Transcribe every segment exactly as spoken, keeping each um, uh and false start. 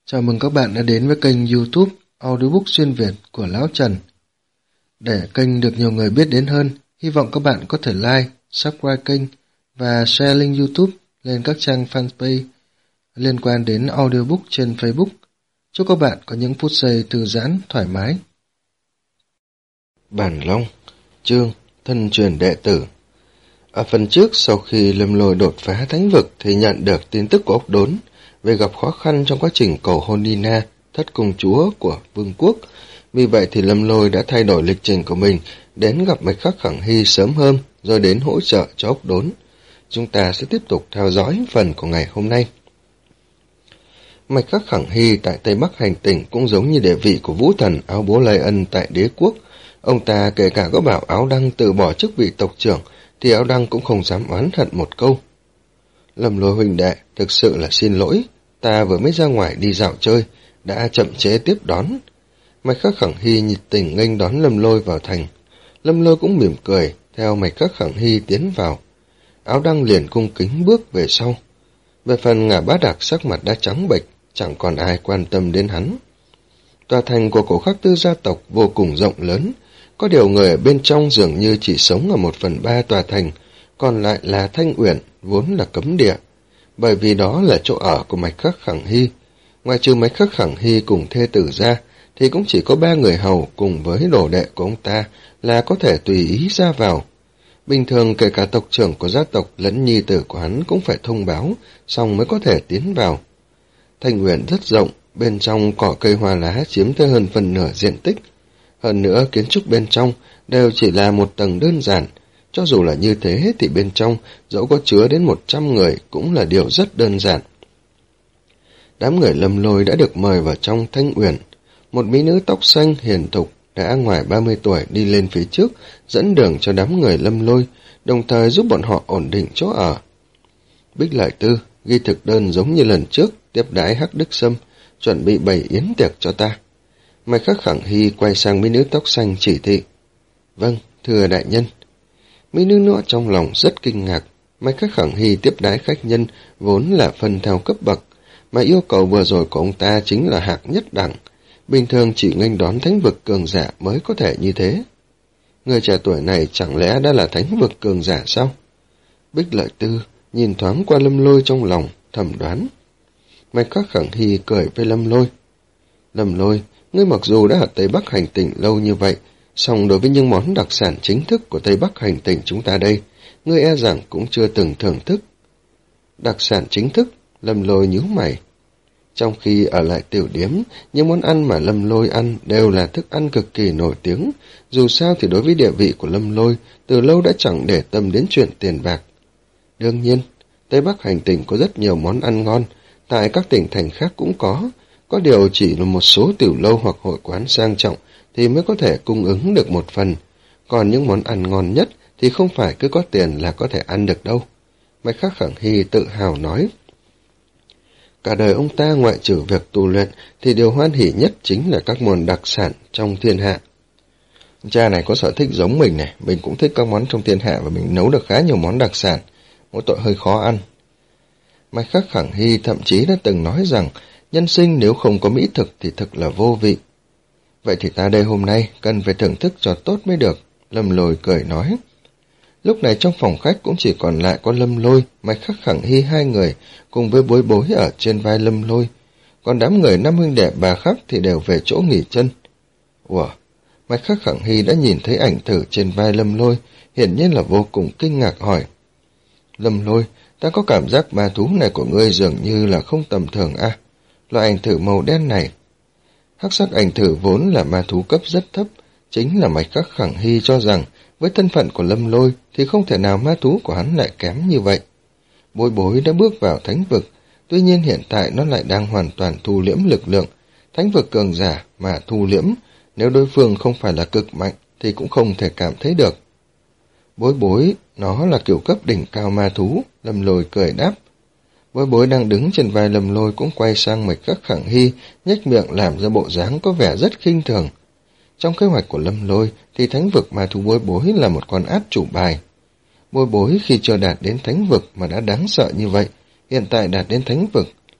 Chào mừng các bạn đã đến với kênh YouTube Audiobook Xuyên Việt của Lão Trần. Để kênh được nhiều người biết đến hơn, hy vọng các bạn có thể like, subscribe kênh và share link YouTube lên các trang fanpage liên quan đến audiobook trên Facebook. Chúc các bạn có những phút giây thư giãn, thoải mái. Bản Long, chương Thân truyền đệ tử. Ở phần trước, sau khi Lâm Lôi đột phá thánh vực thì nhận được tin tức của ốc đốn về gặp khó khăn trong quá trình cầu hôn Nina, thất công chúa của vương quốc. Vì vậy thì Lâm Lôi đã thay đổi lịch trình của mình, đến gặp Mạch Khắc Khẳng Hy sớm hơn, rồi đến hỗ trợ cho ốc đốn. Chúng ta sẽ tiếp tục theo dõi phần của ngày hôm nay. Mạch Khắc Khẳng Hy tại Tây Bắc hành tinh cũng giống như địa vị của vũ thần áo bố Lây Ân tại đế quốc. Ông ta kể cả có bảo Áo Đăng từ bỏ chức vị tộc trưởng, thì Áo Đăng cũng không dám oán hận một câu. Lâm Lôi huynh đệ, thực sự là xin lỗi, ta vừa mới ra ngoài đi dạo chơi, đã chậm chế tiếp đón. Mạch Khắc Khẳng Hy nhiệt tình nghênh đón Lâm Lôi vào thành. Lâm Lôi cũng mỉm cười, theo Mạch Khắc Khẳng Hy tiến vào. Áo Đăng liền cung kính bước về sau. Về phần Ngả Bá Đạc sắc mặt đã trắng bệch, chẳng còn ai quan tâm đến hắn. Tòa thành của Cổ Khắc Tư gia tộc vô cùng rộng lớn, có điều người ở bên trong dường như chỉ sống ở một phần ba tòa thành, còn lại là Thanh Uyển, vốn là cấm địa, bởi vì đó là chỗ ở của Mạch Khắc Khẳng Hy. Ngoài trừ Mạch Khắc Khẳng Hy cùng thê tử ra, thì cũng chỉ có ba người hầu cùng với đồ đệ của ông ta là có thể tùy ý ra vào. Bình thường kể cả tộc trưởng của gia tộc lẫn nhi tử của hắn cũng phải thông báo, xong mới có thể tiến vào. Thanh Uyển rất rộng, bên trong cỏ cây hoa lá chiếm tới hơn phần nửa diện tích. Hơn nữa kiến trúc bên trong đều chỉ là một tầng đơn giản, cho dù là như thế thì bên trong dẫu có chứa đến một trăm người cũng là điều rất đơn giản. Đám người Lâm Lôi đã được mời vào trong Thanh Uyển. Một mỹ nữ tóc xanh hiền thục đã ngoài ba mươi tuổi đi lên phía trước, dẫn đường cho đám người Lâm Lôi, đồng thời giúp bọn họ ổn định chỗ ở. Bích Lại Tư ghi thực đơn giống như lần trước, tiếp đãi Hắc Đức Sâm, chuẩn bị bày yến tiệc cho ta. Mạch Khắc Khẳng Hy quay sang mỹ nữ tóc xanh chỉ thị. Vâng, thưa đại nhân. Mỹ nữ nữa trong lòng rất kinh ngạc. Mạch Khắc Khẳng Hy tiếp đái khách nhân vốn là phân theo cấp bậc, mà yêu cầu vừa rồi của ông ta chính là hạng nhất đẳng. Bình thường chỉ nghênh đón thánh vực cường giả mới có thể như thế. Người trẻ tuổi này chẳng lẽ đã là thánh vực cường giả sao? Bích Lợi Tư nhìn thoáng qua Lâm Lôi trong lòng, thầm đoán. Mạch Khắc Khẳng Hy cười với Lâm Lôi. Lâm Lôi, ngươi mặc dù đã ở Tây Bắc hành tinh lâu như vậy, song đối với những món đặc sản chính thức của Tây Bắc hành tinh chúng ta đây, ngươi e rằng cũng chưa từng thưởng thức. Đặc sản chính thức, Lâm Lôi nhíu mày. Trong khi ở lại tiểu điếm, những món ăn mà Lâm Lôi ăn đều là thức ăn cực kỳ nổi tiếng, dù sao thì đối với địa vị của Lâm Lôi, từ lâu đã chẳng để tâm đến chuyện tiền bạc. Đương nhiên, Tây Bắc hành tinh có rất nhiều món ăn ngon, tại các tỉnh thành khác cũng có, có điều chỉ là một số tiểu lâu hoặc hội quán sang trọng thì mới có thể cung ứng được một phần, còn những món ăn ngon nhất thì không phải cứ có tiền là có thể ăn được đâu. Mạch Khắc Khẳng Hy tự hào nói. Cả đời ông ta ngoại trừ việc tu luyện thì điều hoan hỉ nhất chính là các món đặc sản trong thiên hạ. Cha này có sở thích giống mình này, mình cũng thích các món trong thiên hạ và mình nấu được khá nhiều món đặc sản, mỗi tội hơi khó ăn. Mạch Khắc Khẳng Hy thậm chí đã từng nói rằng nhân sinh nếu không có mỹ thực thì thực là vô vị. Vậy thì ta đây hôm nay cần phải thưởng thức cho tốt mới được, Lâm Lôi cười nói. Lúc này trong phòng khách cũng chỉ còn lại có Lâm Lôi, Mạch Khắc Khẳng Hy hai người, cùng với Bối Bối ở trên vai Lâm Lôi. Còn đám người năm huynh đệ bà Khắc thì đều về chỗ nghỉ chân. Ủa, Mạch Khắc Khẳng Hy đã nhìn thấy ảnh thử trên vai Lâm Lôi, hiển nhiên là vô cùng kinh ngạc hỏi. Lâm Lôi, ta có cảm giác ma thú này của ngươi dường như là không tầm thường à? Loại ảnh thử màu đen này. Hắc sắc ảnh thử vốn là ma thú cấp rất thấp, chính là Mạch Khắc Khẳng Hy cho rằng với thân phận của Lâm Lôi thì không thể nào ma thú của hắn lại kém như vậy. Bối Bối đã bước vào thánh vực, tuy nhiên hiện tại nó lại đang hoàn toàn thu liễm lực lượng. Thánh vực cường giả mà thu liễm, nếu đối phương không phải là cực mạnh thì cũng không thể cảm thấy được. Bối Bối, nó là kiểu cấp đỉnh cao ma thú, Lâm Lôi cười đáp. Bối Bối đang đứng trên vai Lâm Lôi cũng quay sang Mạch Khắc Khẳng Hy, nhếch miệng làm ra bộ dáng có vẻ rất khinh thường. Trong kế hoạch của Lâm Lôi thì thánh vực ma thú Bối Bối là một con át chủ bài. Bối Bối khi chưa đạt đến thánh vực mà đã đáng sợ như vậy, hiện tại đạt đến thánh vực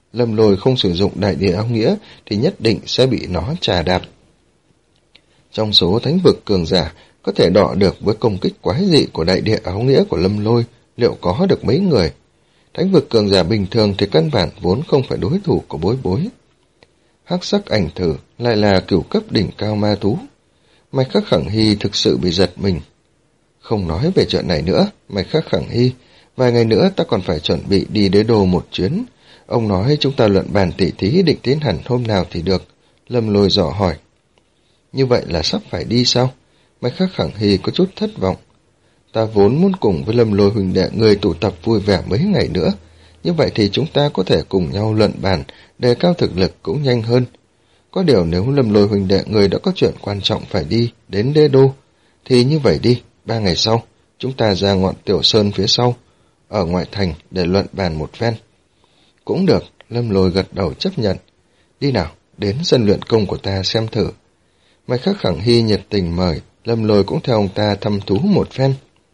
Lâm Lôi không sử dụng đại địa áo nghĩa thì nhất định sẽ bị nó trà đạp. Trong số thánh vực cường giả có thể đọ được với công kích quái dị của đại địa áo nghĩa của Lâm Lôi, liệu có được mấy người? Thánh vực cường giả bình thường thì căn bản vốn không phải đối thủ của Bối Bối. Hắc sắc ảnh thử lại là cửu cấp đỉnh cao ma thú. Mạch Khắc Khẳng Hy thực sự bị giật mình. Không nói về chuyện này nữa, Mạch Khắc Khẳng Hy, vài ngày nữa ta còn phải chuẩn bị đi Đế Đô một chuyến. Ông nói chúng ta luận bàn tỉ thí định tiến hành hôm nào thì được. Lâm Lôi dò hỏi. Như vậy là sắp phải đi sao? Mạch Khắc Khẳng Hy có chút thất vọng. Ta vốn muốn cùng với Lâm Lôi huynh đệ người tụ tập vui vẻ mấy ngày nữa. Như vậy thì chúng ta có thể cùng nhau luận bàn, đề cao thực lực cũng nhanh hơn. Có điều nếu Lâm Lôi huynh đệ người đã có chuyện quan trọng phải đi đến Đế Đô, thì như vậy đi, ba ngày sau, chúng ta ra ngọn Tiểu Sơn phía sau, ở ngoại thành để luận bàn một phen. Cũng được, Lâm Lôi gật đầu chấp nhận. Đi nào, đến sân luyện công của ta xem thử. Mạch Khắc Khẳng Hy nhiệt tình mời, Lâm Lôi cũng theo ông ta thăm thú một phen.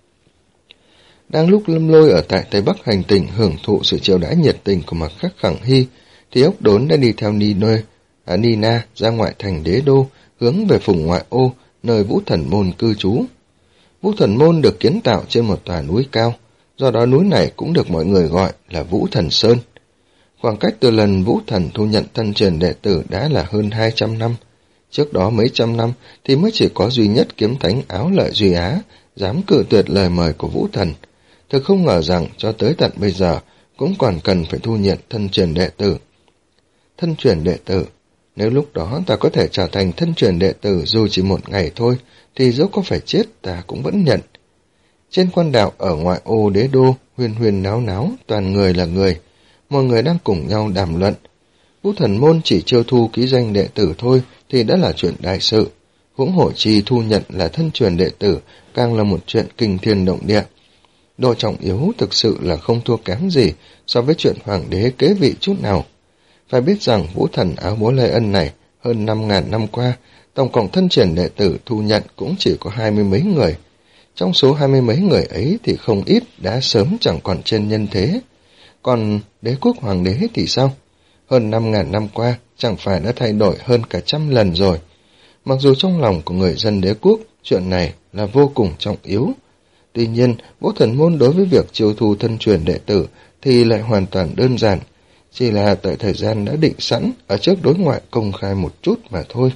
Đang lúc Lâm Lôi ở tại Tây Bắc hành tinh hưởng thụ sự chiêu đãi nhiệt tình của Mạch Khắc Khẳng Hy, thì ốc đốn đã đi theo Nino, à, Nina ra ngoại thành Đế Đô, hướng về vùng ngoại ô, nơi Vũ Thần Môn cư trú. Vũ Thần Môn được kiến tạo trên một tòa núi cao, do đó núi này cũng được mọi người gọi là Vũ Thần Sơn. Khoảng cách từ lần Vũ Thần thu nhận thân truyền đệ tử đã là hơn hai trăm năm. Trước đó mấy trăm năm thì mới chỉ có duy nhất kiếm thánh Áo Lợi Duy Á dám cự tuyệt lời mời của Vũ Thần. Thực không ngờ rằng cho tới tận bây giờ cũng còn cần phải thu nhận thân truyền đệ tử. Thân truyền đệ tử, nếu lúc đó ta có thể trở thành thân truyền đệ tử dù chỉ một ngày thôi, thì dẫu có phải chết ta cũng vẫn nhận. Trên quan đạo ở ngoại ô Đế Đô, huyền huyền náo náo, toàn người là người. Mọi người đang cùng nhau đàm luận. Vũ Thần Môn chỉ chiêu thu ký danh đệ tử thôi thì đã là chuyện đại sự. Huống hồ chi thu nhận là thân truyền đệ tử càng là một chuyện kinh thiên động địa. Độ trọng yếu thực sự là không thua kém gì so với chuyện hoàng đế kế vị chút nào. Phải biết rằng Vũ Thần Áo Bố Lê Ân này hơn năm ngàn năm qua, tổng cộng thân truyền đệ tử thu nhận cũng chỉ có hai mươi mấy người. Trong số hai mươi mấy người ấy thì không ít đã sớm chẳng còn trên nhân thế. Còn đế quốc hoàng đế thì sao? Hơn năm ngàn năm qua chẳng phải đã thay đổi hơn cả trăm lần rồi. Mặc dù trong lòng của người dân đế quốc chuyện này là vô cùng trọng yếu. Tuy nhiên, Vũ Thần Môn đối với việc chiêu thu thân truyền đệ tử thì lại hoàn toàn đơn giản. Chỉ là tại thời gian đã định sẵn ở trước đối ngoại công khai một chút mà thôi.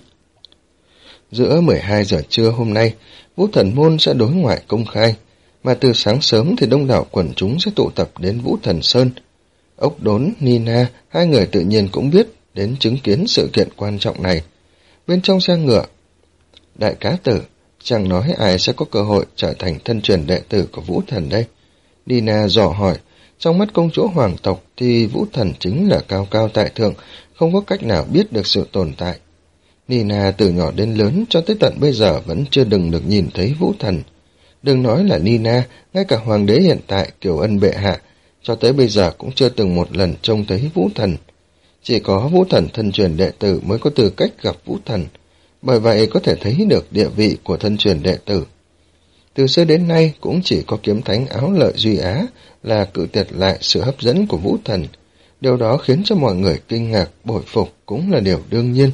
Giữa mười hai giờ trưa hôm nay, Vũ Thần Môn sẽ đối ngoại công khai, mà từ sáng sớm thì đông đảo quần chúng sẽ tụ tập đến Vũ Thần Sơn. Ốc Đốn, Nina, hai người tự nhiên cũng biết đến chứng kiến sự kiện quan trọng này. Bên trong xe ngựa, Đại Cá Tử, chẳng nói ai sẽ có cơ hội trở thành thân truyền đệ tử của Vũ Thần đây. Nina dò hỏi, trong mắt công chúa hoàng tộc thì Vũ Thần chính là cao cao tại thượng, không có cách nào biết được sự tồn tại. Nina từ nhỏ đến lớn cho tới tận bây giờ vẫn chưa đừng được nhìn thấy Vũ Thần. Đừng nói là Nina, ngay cả hoàng đế hiện tại Kiều Ân bệ hạ, cho tới bây giờ cũng chưa từng một lần trông thấy Vũ Thần. Chỉ có Vũ Thần thân truyền đệ tử mới có tư cách gặp Vũ Thần, bởi vậy có thể thấy được địa vị của thân truyền đệ tử. Từ xưa đến nay cũng chỉ có kiếm thánh Áo Lợi Duy Á là cự tuyệt lại sự hấp dẫn của Vũ Thần. Điều đó khiến cho mọi người kinh ngạc, bội phục cũng là điều đương nhiên.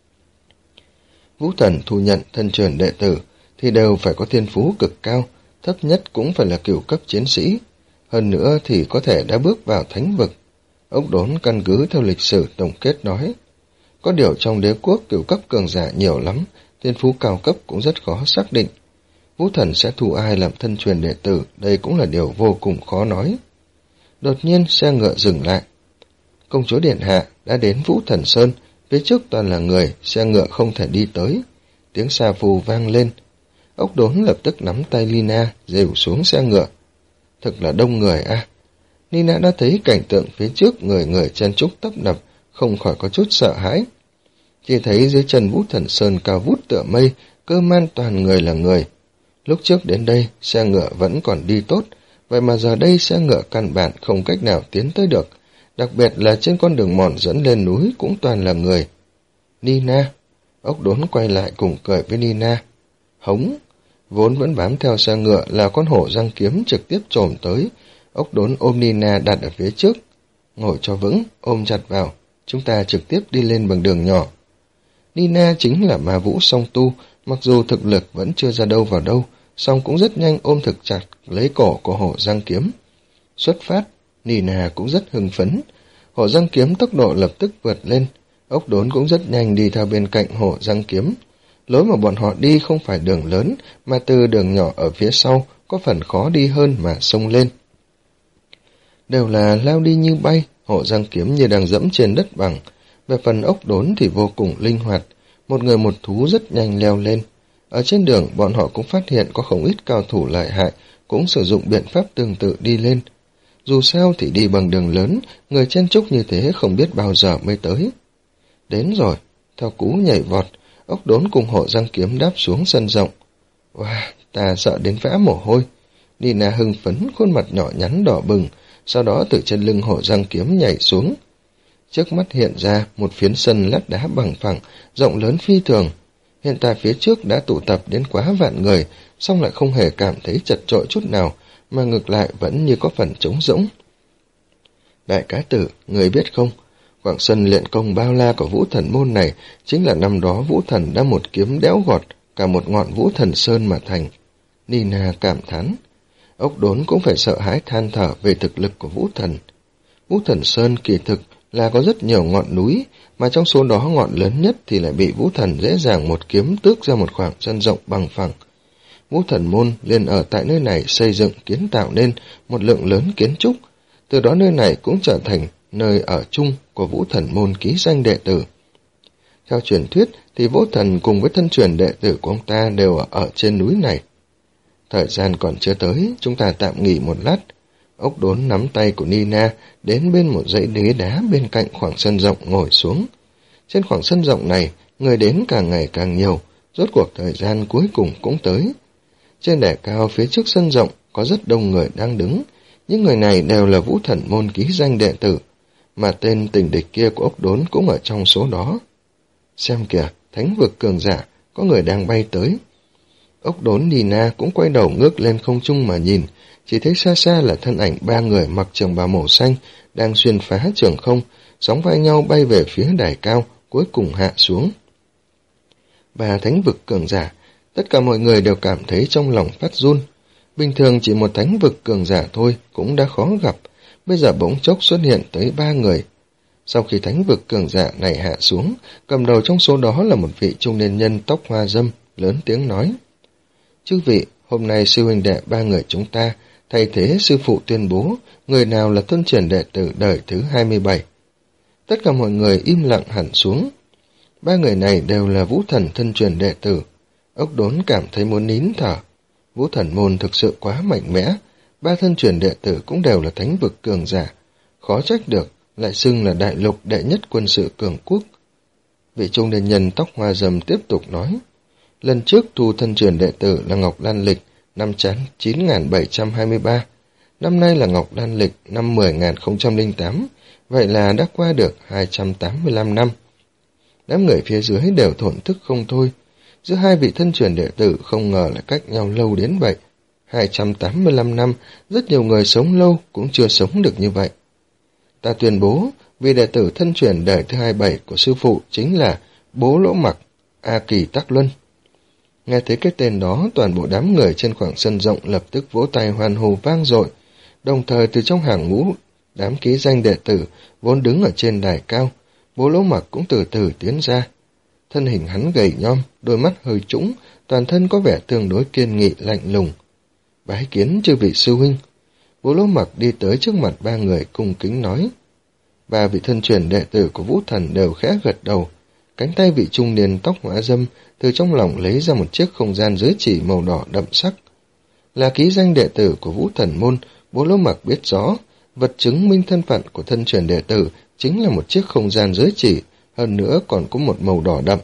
Vũ Thần thu nhận thân truyền đệ tử thì đều phải có thiên phú cực cao, thấp nhất cũng phải là cửu cấp chiến sĩ. Hơn nữa thì có thể đã bước vào thánh vực. Ốc Đốn căn cứ theo lịch sử tổng kết nói. Có điều trong đế quốc cửu cấp cường giả nhiều lắm, thiên phú cao cấp cũng rất khó xác định. Vũ Thần sẽ thu ai làm thân truyền đệ tử, đây cũng là điều vô cùng khó nói. Đột nhiên xe ngựa dừng lại. Công chúa Điện Hạ đã đến Vũ Thần Sơn, phía trước toàn là người, xe ngựa không thể đi tới. Tiếng xà phù vang lên. Ốc Đốn lập tức nắm tay Nina, dìu xuống xe ngựa. Thực là đông người a. À. Nina đã thấy cảnh tượng phía trước người người chen chúc tấp nập, không khỏi có chút sợ hãi. Chỉ thấy dưới chân Vũ Thần Sơn cao vút tựa mây, cơ man toàn người là người. Lúc trước đến đây, xe ngựa vẫn còn đi tốt, vậy mà giờ đây xe ngựa căn bản không cách nào tiến tới được, đặc biệt là trên con đường mòn dẫn lên núi cũng toàn là người. Nina, Ốc Đốn quay lại cùng cười với Nina. Hống, vốn vẫn bám theo xe ngựa là con hổ răng kiếm trực tiếp chồm tới, Ốc Đốn ôm Nina đặt ở phía trước. ngồi cho vững, ôm chặt vào, chúng ta trực tiếp đi lên bằng đường nhỏ. Nina chính là ma vũ song tu, mặc dù thực lực vẫn chưa ra đâu vào đâu, song cũng rất nhanh ôm thực chặt lấy cổ của hổ răng kiếm. Xuất phát, Nina cũng rất hưng phấn, hổ răng kiếm tốc độ lập tức vượt lên, ốc đốn cũng rất nhanh đi theo bên cạnh hổ răng kiếm. Lối mà bọn họ đi không phải đường lớn, mà từ đường nhỏ ở phía sau, có phần khó đi hơn mà xông lên. Đều là lao đi như bay, hổ răng kiếm như đang dẫm trên đất bằng. Về phần ốc đốn thì vô cùng linh hoạt, một người một thú rất nhanh leo lên. Ở trên đường bọn họ cũng phát hiện có không ít cao thủ lợi hại, cũng sử dụng biện pháp tương tự đi lên. Dù sao thì đi bằng đường lớn, người chen chúc như thế không biết bao giờ mới tới. Đến rồi, theo cú nhảy vọt, ốc đốn cùng hộ răng kiếm đáp xuống sân rộng. Wow, ta sợ đến vã mồ hôi. Nina hưng phấn, khuôn mặt nhỏ nhắn đỏ bừng, sau đó từ trên lưng hộ răng kiếm nhảy xuống. Trước mắt hiện ra một phiến sân lát đá bằng phẳng, rộng lớn phi thường. Hiện tại phía trước đã tụ tập đến quá vạn người, song lại không hề cảm thấy chật chội chút nào, mà ngược lại vẫn như có phần trống rỗng. Đại cá tử, người biết không, quảng sân luyện công bao la của Vũ Thần môn này chính là năm đó Vũ Thần đã một kiếm đẽo gọt cả một ngọn Vũ Thần Sơn mà thành. Nina cảm thán. Ốc đốn cũng phải sợ hãi than thở về thực lực của Vũ Thần. Vũ Thần Sơn kỳ thực là có rất nhiều ngọn núi, mà trong số đó ngọn lớn nhất thì lại bị Vũ Thần dễ dàng một kiếm tước ra một khoảng sân rộng bằng phẳng. Vũ Thần môn liền ở tại nơi này xây dựng kiến tạo nên một lượng lớn kiến trúc, từ đó nơi này cũng trở thành nơi ở chung của Vũ Thần môn ký danh đệ tử. Theo truyền thuyết thì Vũ Thần cùng với thân truyền đệ tử của ông ta đều ở, ở trên núi này. Thời gian còn chưa tới, chúng ta tạm nghỉ một lát. Ốc đốn nắm tay của Nina đến bên một dãy ghế đá bên cạnh khoảng sân rộng ngồi xuống. Trên khoảng sân rộng này, người đến càng ngày càng nhiều, rốt cuộc thời gian cuối cùng cũng tới. Trên đẻ cao phía trước sân rộng có rất đông người đang đứng, những người này đều là Vũ Thần môn ký danh đệ tử, mà tên tình địch kia của ốc đốn cũng ở trong số đó. Xem kìa, thánh vực cường giả, có người đang bay tới. Ốc đốn Nina cũng quay đầu ngước lên không trung mà nhìn, chỉ thấy xa xa là thân ảnh ba người mặc trường bào màu xanh đang xuyên phá trường không, sóng vai nhau bay về phía đài cao, cuối cùng hạ xuống. Ba thánh vực cường giả, tất cả mọi người đều cảm thấy trong lòng phát run. Bình thường chỉ một thánh vực cường giả thôi cũng đã khó gặp, bây giờ bỗng chốc xuất hiện tới ba người. Sau khi thánh vực cường giả này hạ xuống, cầm đầu trong số đó là một vị trung niên nhân tóc hoa râm, lớn tiếng nói. Chư vị, hôm nay sư huynh đệ ba người chúng ta thay thế sư phụ tuyên bố người nào là thân truyền đệ tử đời thứ hai mươi bảy. Tất cả mọi người im lặng hẳn xuống. Ba người này đều là Vũ Thần thân truyền đệ tử. Ốc đốn cảm thấy muốn nín thở. Vũ Thần môn thực sự quá mạnh mẽ, ba thân truyền đệ tử cũng đều là thánh vực cường giả. Khó trách được, lại xưng là đại lục đệ nhất quân sự cường quốc. Vị trung niên nhân tóc hoa râm tiếp tục nói. Lần trước thu thân truyền đệ tử là Ngọc Lan Lịch, năm chán chín nghìn bảy trăm hai mươi ba. Năm nay là Ngọc Lan Lịch, năm mười nghìn không trăm lẻ tám. Vậy là đã qua được hai trăm tám mươi lăm năm. Đám người phía dưới đều thổn thức không thôi. Giữa hai vị thân truyền đệ tử không ngờ là cách nhau lâu đến vậy. hai trăm tám mươi lăm năm, rất nhiều người sống lâu cũng chưa sống được như vậy. Ta tuyên bố, vị đệ tử thân truyền đời thứ hai mươi bảy của sư phụ chính là Bố Lỗ Mặc, A Kỳ Tắc Luân. Nghe thấy cái tên đó, toàn bộ đám người trên khoảng sân rộng lập tức vỗ tay hoan hô vang dội. Đồng thời từ trong hàng ngũ, đám ký danh đệ tử vốn đứng ở trên đài cao, Bố Lỗ Mặc cũng từ từ tiến ra. Thân hình hắn gầy nhom, đôi mắt hơi trũng, toàn thân có vẻ tương đối kiên nghị lạnh lùng. Bái kiến chư vị sư huynh. Bố Lỗ Mặc đi tới trước mặt ba người cung kính nói. Ba vị thân truyền đệ tử của Vũ Thần đều khẽ gật đầu. Cánh tay vị trung niên tóc hóa dâm từ trong lòng lấy ra một chiếc không gian giới chỉ màu đỏ đậm sắc. Là ký danh đệ tử của Vũ Thần môn, Bố Lỗ Mặc biết rõ, vật chứng minh thân phận của thân truyền đệ tử chính là một chiếc không gian giới chỉ, hơn nữa còn có một màu đỏ đậm.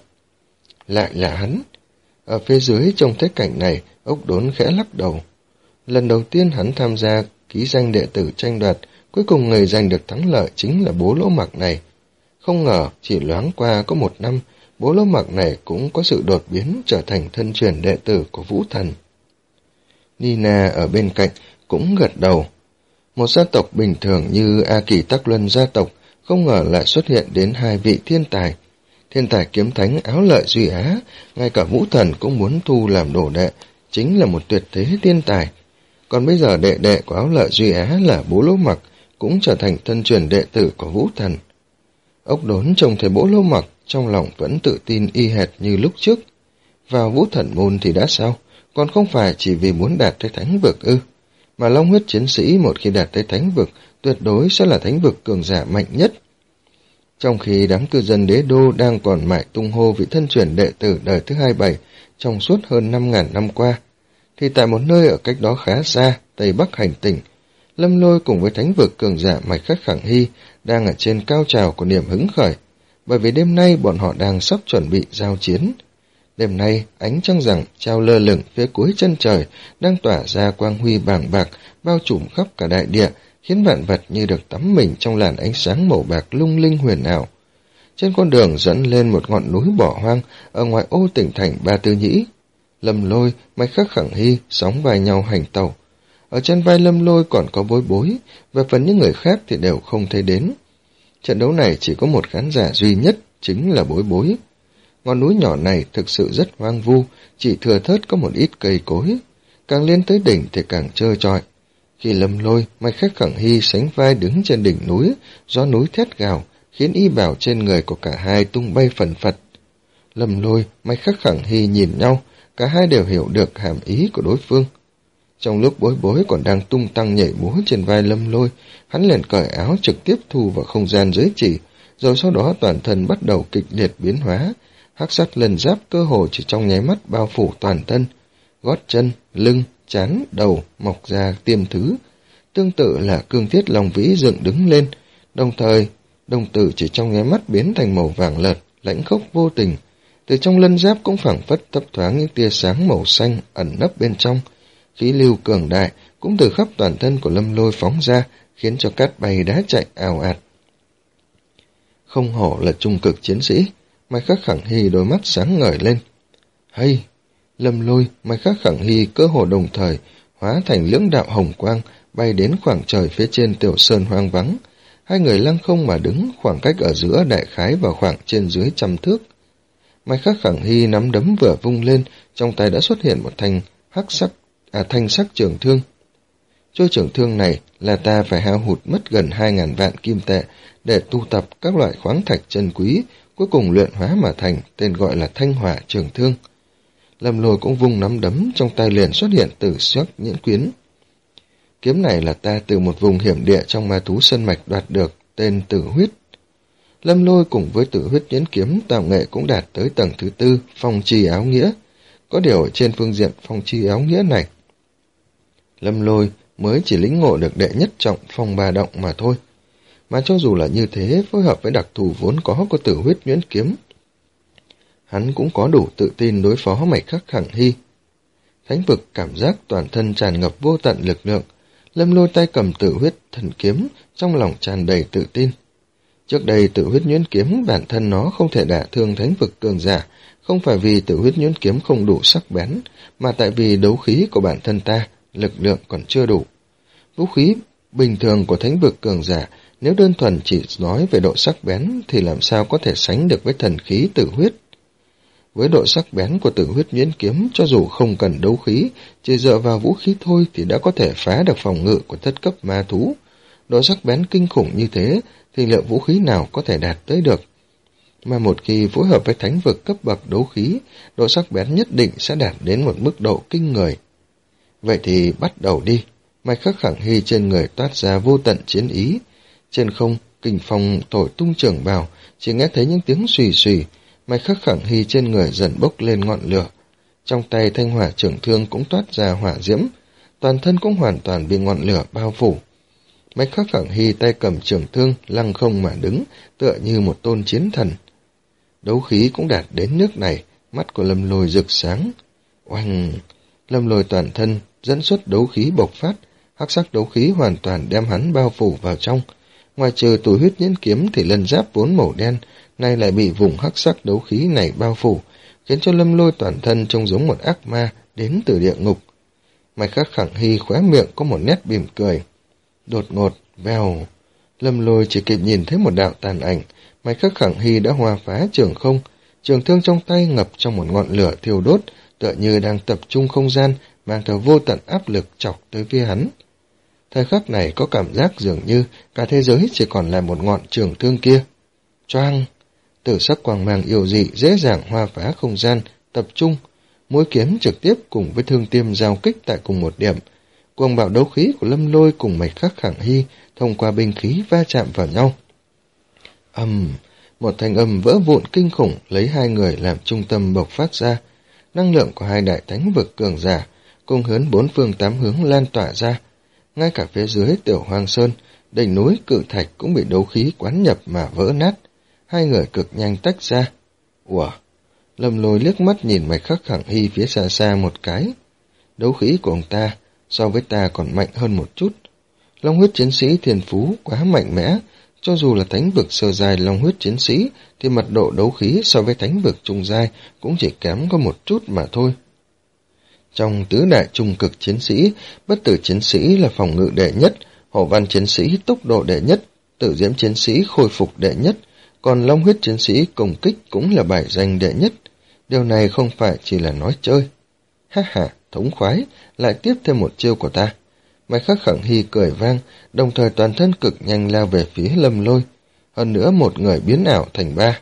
Lại là hắn. Ở phía dưới trong thế cảnh này, ốc đốn khẽ lắc đầu. Lần đầu tiên hắn tham gia ký danh đệ tử tranh đoạt, cuối cùng người giành được thắng lợi chính là Bố Lỗ Mặc này. Không ngờ, chỉ loáng qua có một năm, Bố Lỗ Mặc này cũng có sự đột biến trở thành thân truyền đệ tử của Vũ Thần. Nina ở bên cạnh cũng gật đầu. Một gia tộc bình thường như A Kỳ Tắc Luân gia tộc không ngờ lại xuất hiện đến hai vị thiên tài. Thiên tài kiếm thánh Áo Lợi Duy Á, ngay cả Vũ Thần cũng muốn thu làm đồ đệ, chính là một tuyệt thế thiên tài. Còn bây giờ đệ đệ của Áo Lợi Duy Á là Bố Lỗ Mặc, cũng trở thành thân truyền đệ tử của Vũ Thần. Ốc Đốn trông thấy Bố Lỗ Mặc, trong lòng vẫn tự tin y hệt như lúc trước. Vào Vũ Thần môn thì đã sao, còn không phải chỉ vì muốn đạt tới thánh vực ư? Mà Long huyết chiến sĩ một khi đạt tới thánh vực, tuyệt đối sẽ là thánh vực cường giả mạnh nhất. Trong khi đám cư dân đế đô đang còn mãi tung hô vị thân truyền đệ tử đời thứ hai mươi bảy trong suốt hơn năm ngàn năm qua, thì tại một nơi ở cách đó khá xa, Tây Bắc hành tinh, Lâm Lôi cùng với thánh vực cường giả Mạch Khắc Khẳng Hy đang ở trên cao trào của niềm hứng khởi, bởi vì đêm nay bọn họ đang sắp chuẩn bị giao chiến. Đêm nay, ánh trăng rằm treo lơ lửng phía cuối chân trời, đang tỏa ra quang huy bàng bạc, bao trùm khắp cả đại địa, khiến vạn vật như được tắm mình trong làn ánh sáng màu bạc lung linh huyền ảo. Trên con đường dẫn lên một ngọn núi bỏ hoang ở ngoài ô tỉnh thành Ba Tư Nhĩ, Lâm Lôi, Mạch Khắc Khẳng Hy sóng vai nhau hành tàu. Ở trên vai Lâm Lôi còn có Bối Bối, và phần những người khác thì đều không thấy đến. Trận đấu này chỉ có một khán giả duy nhất, chính là Bối Bối. Ngọn núi nhỏ này thực sự rất hoang vu, chỉ thừa thớt có một ít cây cối. Càng lên tới đỉnh thì càng trơ trọi. Khi Lâm Lôi, Mạch Khắc Khẳng Hy sánh vai đứng trên đỉnh núi, gió núi thét gào, khiến y bào trên người của cả hai tung bay phần phật. Lâm Lôi, Mạch Khắc Khẳng Hy nhìn nhau, cả hai đều hiểu được hàm ý của đối phương. Trong lúc Bối Bối còn đang tung tăng nhảy múa trên vai Lâm Lôi, hắn liền cởi áo trực tiếp thu vào không gian giới chỉ, rồi sau đó toàn thân bắt đầu kịch liệt biến hóa, hắc sắc lần giáp cơ hồ chỉ trong nháy mắt bao phủ toàn thân, gót chân, lưng, trán, đầu mọc ra tiêm thứ, tương tự là cương thiết long vĩ dựng đứng lên, đồng thời đồng tử chỉ trong nháy mắt biến thành màu vàng lợt, lãnh khốc vô tình. Từ trong lân giáp cũng phảng phất thấp thoáng những tia sáng màu xanh ẩn nấp bên trong, khí lưu cường đại cũng từ khắp toàn thân của Lâm Lôi phóng ra, khiến cho cát bay đá chạy ào ạt. Không hổ là trung cực chiến sĩ, Mạch Khắc Khẳng Hy đôi mắt sáng ngời lên. Hay! Lâm Lôi, Mạch Khắc Khẳng Hy cơ hồ đồng thời hóa thành lưỡng đạo hồng quang bay đến khoảng trời phía trên tiểu sơn hoang vắng. Hai người lăng không mà đứng, khoảng cách ở giữa đại khái vào khoảng trên dưới trăm thước. Mạch Khắc Khẳng Hy nắm đấm vừa vung lên, trong tay đã xuất hiện một thanh hắc sắc à thanh sắc trường thương. Trôi trường thương này là ta phải hao hụt mất gần hai ngàn vạn kim tệ để tu tập các loại khoáng thạch chân quý, cuối cùng luyện hóa mà thành, tên gọi là Thanh Hỏa Trường Thương. Lâm Lôi cũng vung nắm đấm, trong tay liền xuất hiện Tử Sắc Nhẫn Quyến. Kiếm này là ta từ một vùng hiểm địa trong ma thú sơn mạch đoạt được, tên Tử Huyết. Lâm Lôi cùng với Tử Huyết Nhẫn Kiếm tạo nghệ cũng đạt tới tầng thứ tư, phong chi áo nghĩa. Có điều trên phương diện phong chi áo nghĩa này, Lâm Lôi mới chỉ lĩnh ngộ được đệ nhất trọng phong ba động mà thôi. Mà cho dù là như thế, phối hợp với đặc thù vốn có của Tử Huyết Nhuyễn Kiếm, hắn cũng có đủ tự tin đối phó Mạch Khắc Khẳng Hy. Thánh vực cảm giác toàn thân tràn ngập vô tận lực lượng, Lâm Lôi tay cầm Tử Huyết Thần Kiếm, trong lòng tràn đầy tự tin. Trước đây Tử Huyết Nhuyễn Kiếm bản thân nó không thể đả thương thánh vực cường giả, không phải vì Tử Huyết Nhuyễn Kiếm không đủ sắc bén, mà tại vì đấu khí của bản thân ta, lực lượng còn chưa đủ. Vũ khí bình thường của thánh vực cường giả, nếu đơn thuần chỉ nói về độ sắc bén thì làm sao có thể sánh được với thần khí Tử Huyết. Với độ sắc bén của Tử Huyết Nhuyễn Kiếm, cho dù không cần đấu khí, chỉ dựa vào vũ khí thôi thì đã có thể phá được phòng ngự của thất cấp ma thú. Độ sắc bén kinh khủng như thế thì liệu vũ khí nào có thể đạt tới được? Mà một khi phối hợp với thánh vực cấp bậc đấu khí, độ sắc bén nhất định sẽ đạt đến một mức độ kinh người. Vậy thì bắt đầu đi. Mạch Khắc Khẳng Hy trên người toát ra vô tận chiến ý. Trên không, kình phong thổi tung trường bào, chỉ nghe thấy những tiếng xùy xùy. Mạch Khắc Khẳng Hy trên người dần bốc lên ngọn lửa. Trong tay Thanh Hỏa Trường Thương cũng toát ra hỏa diễm, toàn thân cũng hoàn toàn bị ngọn lửa bao phủ. Mạch Khắc Khẳng Hy tay cầm trường thương, lăng không mà đứng, tựa như một tôn chiến thần. Đấu khí cũng đạt đến nước này, mắt của Lâm Lôi rực sáng. Oanh! Lâm Lôi toàn thân dẫn xuất đấu khí bộc phát, hắc sắc đấu khí hoàn toàn đem hắn bao phủ vào trong. Ngoài trừ Tử Huyết Nhẫn Kiếm thì lân giáp vốn màu đen, nay lại bị vùng hắc sắc đấu khí này bao phủ, khiến cho Lâm Lôi toàn thân trông giống một ác ma đến từ địa ngục. Mạch Khắc Khẳng Hy khóe miệng có một nét mỉm cười. Đột ngột, vèo, Lâm Lôi chỉ kịp nhìn thấy một đạo tàn ảnh, Mạch Khắc Khẳng Hy đã hòa phá trường không, trường thương trong tay ngập trong một ngọn lửa thiêu đốt, tựa như đang tập trung không gian, mang theo vô tận áp lực chọc tới phía hắn. Thời khắc này có cảm giác dường như cả thế giới chỉ còn là một ngọn trường thương kia. Choang! Tử sắc quang mang yêu dị dễ dàng hoa phá không gian, tập trung, mũi kiếm trực tiếp cùng với thương tiêm giao kích tại cùng một điểm. Cuồng bạo đấu khí của Lâm Lôi cùng Mạch Khắc Khẳng Hy thông qua binh khí va chạm vào nhau. Ầm, um, một thanh âm vỡ vụn kinh khủng lấy hai người làm trung tâm bộc phát ra. Năng lượng của hai đại thánh vực cường giả cùng hướng bốn phương tám hướng lan tỏa ra. Ngay cả phía dưới Tiểu Hoang Sơn, đỉnh núi cự thạch cũng bị đấu khí quán nhập mà vỡ nát. Hai người cực nhanh tách ra. Ủa? Lâm Lôi liếc mắt nhìn Mạch Khắc Khẳng Hy phía xa xa một cái. Đấu khí của ông ta so với ta còn mạnh hơn một chút. Long huyết chiến sĩ thiên phú quá mạnh mẽ, cho dù là thánh vực sơ giai long huyết chiến sĩ thì mật độ đấu khí so với thánh vực trung giai cũng chỉ kém có một chút mà thôi. Trong tứ đại trung cực chiến sĩ, bất tử chiến sĩ là phòng ngự đệ nhất, hổ văn chiến sĩ tốc độ đệ nhất, tử diễm chiến sĩ khôi phục đệ nhất, còn long huyết chiến sĩ công kích cũng là bài danh đệ nhất. Điều này không phải chỉ là nói chơi. Ha ha, thống khoái, lại tiếp thêm một chiêu của ta. Mạch Khắc Khẳng Hy cười vang, đồng thời toàn thân cực nhanh lao về phía Lâm Lôi. Hơn nữa một người biến ảo thành ba.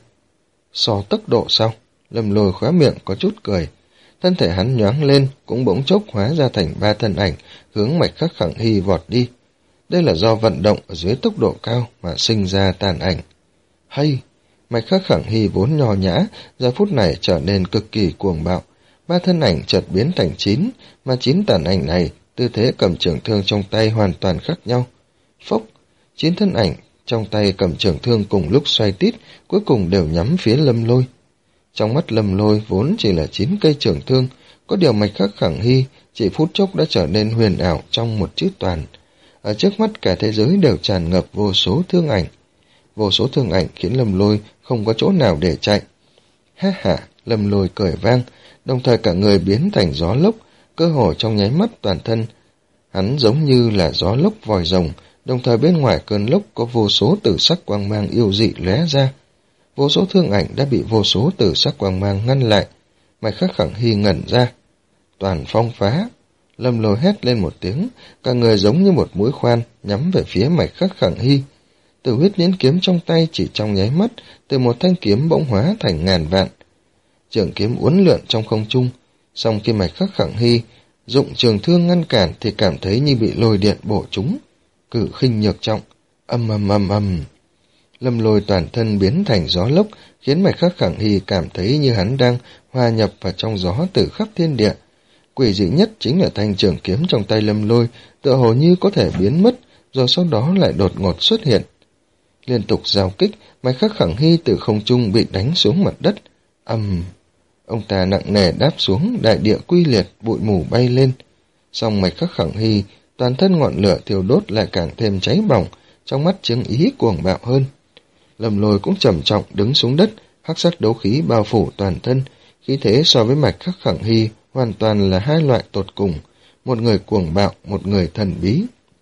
So tốc độ sao? Lâm Lôi khóa miệng có chút cười. Thân thể hắn nhoáng lên, cũng bỗng chốc hóa ra thành ba thân ảnh, hướng Mạch Khắc Khẳng Hy vọt đi. Đây là do vận động ở dưới tốc độ cao mà sinh ra tàn ảnh. Hay! Mạch Khắc Khẳng Hy vốn nho nhã, giờ phút này trở nên cực kỳ cuồng bạo. Ba thân ảnh chợt biến thành chín, mà chín tàn ảnh này, tư thế cầm trường thương trong tay hoàn toàn khác nhau. Phốc! Chín thân ảnh trong tay cầm trường thương cùng lúc xoay tít, cuối cùng đều nhắm phía Lâm Lôi. Trong mắt Lâm Lôi vốn chỉ là chín cây trường thương, có điều Mạch Khắc Khẳng Hy chỉ phút chốc đã trở nên huyền ảo trong một chữ toàn. Ở trước mắt cả thế giới đều tràn ngập vô số thương ảnh. Vô số thương ảnh khiến Lâm Lôi không có chỗ nào để chạy. Ha ha, Lâm Lôi cười vang, đồng thời cả người biến thành gió lốc, cơ hồ trong nháy mắt toàn thân. Hắn giống như là gió lốc vòi rồng, đồng thời bên ngoài cơn lốc có vô số tử sắc quang mang yêu dị lóe ra. Vô số thương ảnh đã bị vô số tử sắc quang mang ngăn lại. Mạch Khắc Khẳng Hy ngẩn ra. Toàn phong phá. Lâm Lôi hét lên một tiếng, cả người giống như một mũi khoan nhắm về phía Mạch Khắc Khẳng Hy. Tử huyết nhẫn kiếm trong tay chỉ trong nháy mắt, từ một thanh kiếm bỗng hóa thành ngàn vạn. Trường kiếm uốn lượn trong không trung, song khi Mạch Khắc Khẳng Hy dụng trường thương ngăn cản thì cảm thấy như bị lôi điện bổ trúng. Cử khinh nhược trọng, âm âm âm âm. Lâm Lôi toàn thân biến thành gió lốc, khiến Mạch Khắc Khẳng Hy cảm thấy như hắn đang hòa nhập vào trong gió từ khắp thiên địa. Quỷ dị nhất chính là thanh trường kiếm trong tay Lâm Lôi, tựa hồ như có thể biến mất, rồi sau đó lại đột ngột xuất hiện. Liên tục giao kích, Mạch Khắc Khẳng Hy từ không trung bị đánh xuống mặt đất. Ầm! Ông ta nặng nề đáp xuống, đại địa quy liệt, bụi mù bay lên. Song Mạch Khắc Khẳng Hy, toàn thân ngọn lửa thiêu đốt lại càng thêm cháy bỏng, trong mắt chứng ý cuồng bạo hơn. Lâm Lôi cũng trầm trọng đứng xuống đất, hắc sắc đấu khí bao phủ toàn thân, khí thế so với Mạch Khắc Khẳng Hy hoàn toàn là hai loại tột cùng, một người cuồng bạo, một người thần bí.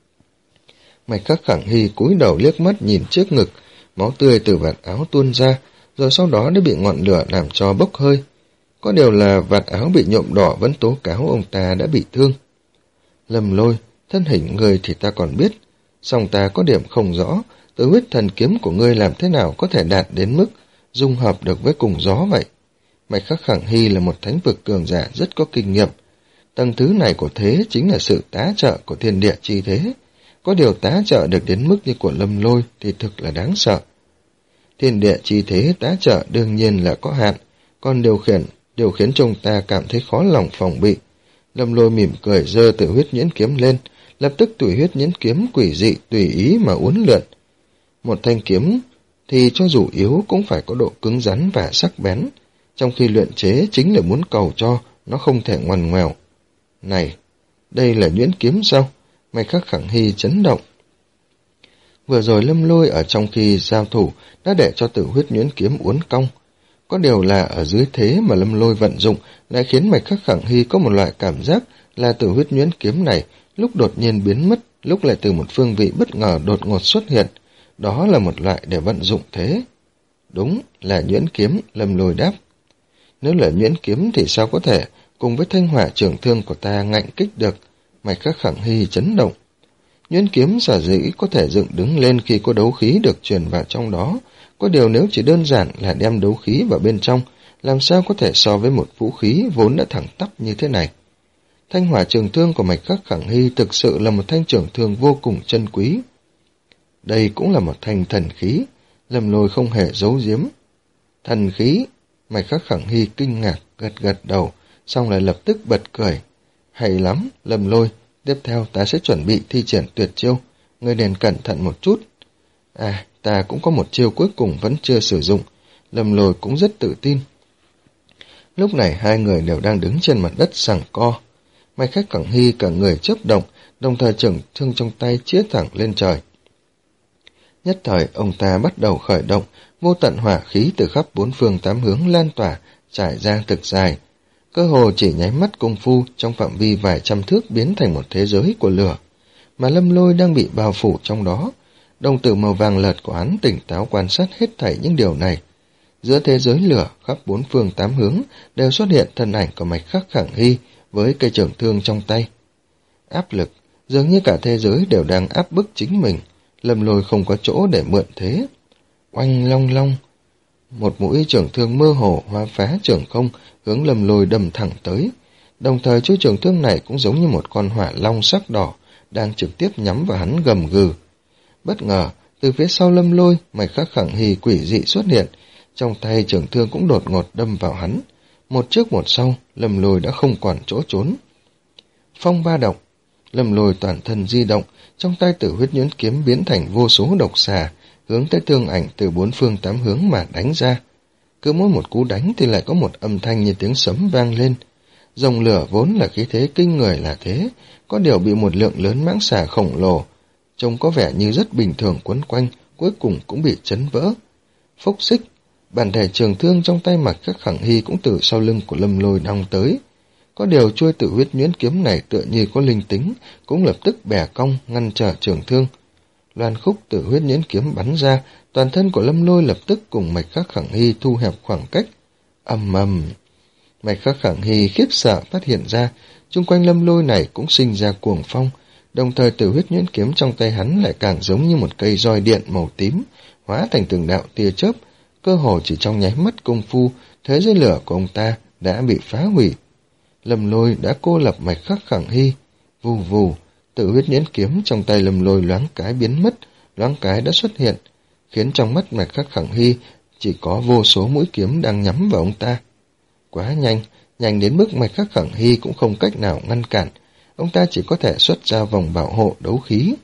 Mạch Khắc Khẳng Hy cúi đầu liếc mắt nhìn trước ngực, máu tươi từ vạt áo tuôn ra, rồi sau đó đã bị ngọn lửa làm cho bốc hơi. Có điều là vạt áo bị nhuộm đỏ vẫn tố cáo ông ta đã bị thương. Lâm Lôi, thân hình người thì ta còn biết, song ta có điểm không rõ, tử huyết thần kiếm của ngươi làm thế nào có thể đạt đến mức dung hợp được với cùng gió vậy. Mạch Khắc Khẳng Hy là một thánh vực cường giả rất có kinh nghiệm. Tầng thứ này của thế chính là sự tá trợ của thiên địa chi thế. Có điều tá trợ được đến mức như của Lâm Lôi thì thực là đáng sợ. Thiên địa chi thế tá trợ đương nhiên là có hạn, còn điều khiển, điều khiến chúng ta cảm thấy khó lòng phòng bị. Lâm Lôi mỉm cười giơ tử huyết nhẫn kiếm lên, lập tức tử huyết nhẫn kiếm quỷ dị tùy ý mà uốn lượn. Một thanh kiếm thì cho dù yếu cũng phải có độ cứng rắn và sắc bén, trong khi luyện chế chính là muốn cầu cho nó không thể ngoằn ngoèo. Này, đây là nhuyễn kiếm sao? Mạch Khắc Khẳng Hy chấn động. Vừa rồi Lâm Lôi ở trong khi giao thủ đã để cho tử huyết nhuyễn kiếm uốn cong. Có điều là ở dưới thế mà Lâm Lôi vận dụng lại khiến Mạch Khắc Khẳng Hy có một loại cảm giác là tử huyết nhuyễn kiếm này lúc đột nhiên biến mất, lúc lại từ một phương vị bất ngờ đột ngột xuất hiện. Đó là một loại để vận dụng thế. Đúng là nhuyễn kiếm, Lâm Lôi đáp. Nếu là nhuyễn kiếm thì sao có thể cùng với thanh hỏa trường thương của ta ngạnh kích được? Mạch Khắc Khẳng Hy chấn động. Nhuyễn kiếm sở dĩ có thể dựng đứng lên khi có đấu khí được truyền vào trong đó. Có điều nếu chỉ đơn giản là đem đấu khí vào bên trong, làm sao có thể so với một vũ khí vốn đã thẳng tắp như thế này? Thanh hỏa trường thương của Mạch Khắc Khẳng Hy thực sự là một thanh trường thương vô cùng chân quý. Đây cũng là một thanh thần khí, Lâm Lôi không hề giấu giếm. Thần khí, Mạch Khắc Khẳng Hy kinh ngạc, gật gật đầu, xong lại lập tức bật cười. Hay lắm, Lâm Lôi, tiếp theo ta sẽ chuẩn bị thi triển tuyệt chiêu, ngươi nên cẩn thận một chút. À, ta cũng có một chiêu cuối cùng vẫn chưa sử dụng, Lâm Lôi cũng rất tự tin. Lúc này hai người đều đang đứng trên mặt đất giằng co. Mạch Khắc Khẳng Hy cả người chớp động, đồng thời trường thương trong tay chĩa thẳng lên trời. Nhất thời ông ta bắt đầu khởi động, vô tận hỏa khí từ khắp bốn phương tám hướng lan tỏa, trải ra thực dài. Cơ hồ chỉ nháy mắt công phu, trong phạm vi vài trăm thước biến thành một thế giới của lửa, mà Lâm Lôi đang bị bao phủ trong đó. Đồng tử màu vàng lợt của hắn tỉnh táo quan sát hết thảy những điều này. Giữa thế giới lửa, khắp bốn phương tám hướng đều xuất hiện thân ảnh của Mạch Khắc Khẳng Hy với cây trường thương trong tay. Áp lực, dường như cả thế giới đều đang áp bức chính mình. Lâm Lôi không có chỗ để mượn thế. Oanh long long, một mũi trường thương mơ hồ hóa phá trường không hướng Lâm Lôi đâm thẳng tới. Đồng thời chuôi trường thương này cũng giống như một con hỏa long sắc đỏ đang trực tiếp nhắm vào hắn gầm gừ. Bất ngờ, từ phía sau Lâm Lôi, Mạch Khắc Khẳng Hy quỷ dị xuất hiện, trong tay trường thương cũng đột ngột đâm vào hắn. Một trước một sau, Lâm Lôi đã không còn chỗ trốn. Phong ba động, Lâm Lôi toàn thân di động, trong tay Tử Huyết Nhuyễn kiếm biến thành vô số độc xà, hướng tới thương ảnh từ bốn phương tám hướng mà đánh ra. Cứ mỗi một cú đánh thì lại có một âm thanh như tiếng sấm vang lên. Dòng lửa vốn là khí thế kinh người là thế, có điều bị một lượng lớn mãng xà khổng lồ, trông có vẻ như rất bình thường quấn quanh, cuối cùng cũng bị chấn vỡ. Phốc xích, bản thể trường thương trong tay Mạch Khắc Khẳng Hy cũng từ sau lưng của Lâm Lôi đong tới. Có điều chuôi Tử Huyết Nhuyễn kiếm này tựa như có linh tính, cũng lập tức bẻ cong ngăn trở trường thương. Loan khúc Tử Huyết Nhuyễn kiếm bắn ra, toàn thân của Lâm Lôi lập tức cùng Mạch Khắc Khẳng Hy thu hẹp khoảng cách. Ầm ầm, Mạch Khắc Khẳng Hy khiếp sợ phát hiện ra, chung quanh Lâm Lôi này cũng sinh ra cuồng phong, đồng thời Tử Huyết Nhuyễn kiếm trong tay hắn lại càng giống như một cây roi điện màu tím, hóa thành từng đạo tia chớp. Cơ hồ chỉ trong nháy mắt công phu, thế giới lửa của ông ta đã bị phá hủy. Lâm Lôi đã cô lập Mạch Khắc Khẳng Hy. Vù vù, Tử Huyết Nhuyễn kiếm trong tay Lâm Lôi loáng cái biến mất, loáng cái đã xuất hiện, khiến trong mắt Mạch Khắc Khẳng Hy chỉ có vô số mũi kiếm đang nhắm vào ông ta. Quá nhanh, nhanh đến mức Mạch Khắc Khẳng Hy cũng không cách nào ngăn cản, ông ta chỉ có thể xuất ra vòng bảo hộ đấu khí.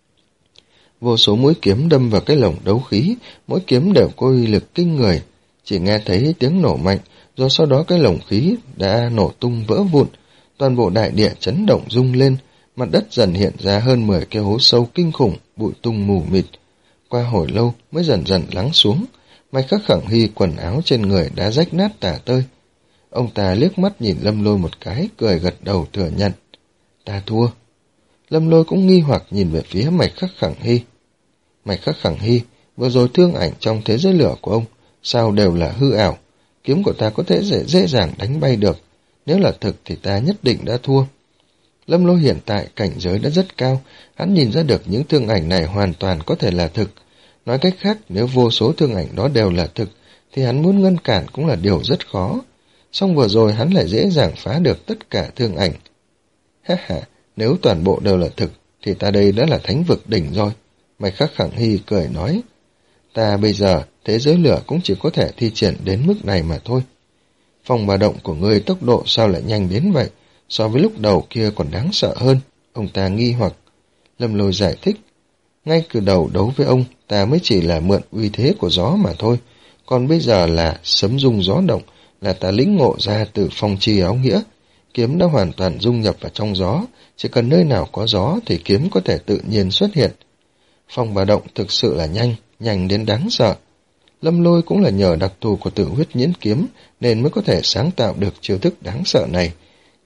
Vô số mũi kiếm đâm vào cái lồng đấu khí, mỗi kiếm đều có uy lực kinh người. Chỉ nghe thấy tiếng nổ mạnh, rồi sau đó cái lồng khí đã nổ tung vỡ vụn, toàn bộ đại địa chấn động rung lên, mặt đất dần hiện ra hơn mười cái hố sâu kinh khủng, bụi tung mù mịt. Qua hồi lâu mới dần dần lắng xuống, Mạch Khắc Khẳng Hy quần áo trên người đã rách nát tả tơi. Ông ta liếc mắt nhìn Lâm Lôi một cái, cười gật đầu thừa nhận. Ta thua. Lâm Lôi cũng nghi hoặc nhìn về phía Mạch Khắc Khẳng Hy. Mạch Khắc Khẳng Hy, vừa rồi thương ảnh trong thế giới lửa của ông, sao đều là hư ảo, kiếm của ta có thể dễ, dễ dàng đánh bay được, nếu là thực thì ta nhất định đã thua. Lâm Lôi hiện tại cảnh giới đã rất cao, hắn nhìn ra được những thương ảnh này hoàn toàn có thể là thực. Nói cách khác, nếu vô số thương ảnh đó đều là thực, thì hắn muốn ngăn cản cũng là điều rất khó. Song vừa rồi hắn lại dễ dàng phá được tất cả thương ảnh. Ha ha, nếu toàn bộ đều là thực, thì ta đây đã là thánh vực đỉnh rồi. Mạch Khắc Khẳng Hy cười nói. Ta bây giờ, thế giới lửa cũng chỉ có thể thi triển đến mức này mà thôi. Phong ba động của ngươi tốc độ sao lại nhanh đến vậy? So với lúc đầu kia còn đáng sợ hơn. Ông ta nghi hoặc. Lâm Lôi giải thích. Ngay từ đầu đấu với ông, ta mới chỉ là mượn uy thế của gió mà thôi. Còn bây giờ là sấm rung gió động, là ta lĩnh ngộ ra từ phong chi áo nghĩa. Kiếm đã hoàn toàn dung nhập vào trong gió, chỉ cần nơi nào có gió thì kiếm có thể tự nhiên xuất hiện. Phong ba động thực sự là nhanh, nhanh đến đáng sợ. Lâm Lôi cũng là nhờ đặc thù của Tử Huyết Nhuyễn kiếm nên mới có thể sáng tạo được chiêu thức đáng sợ này.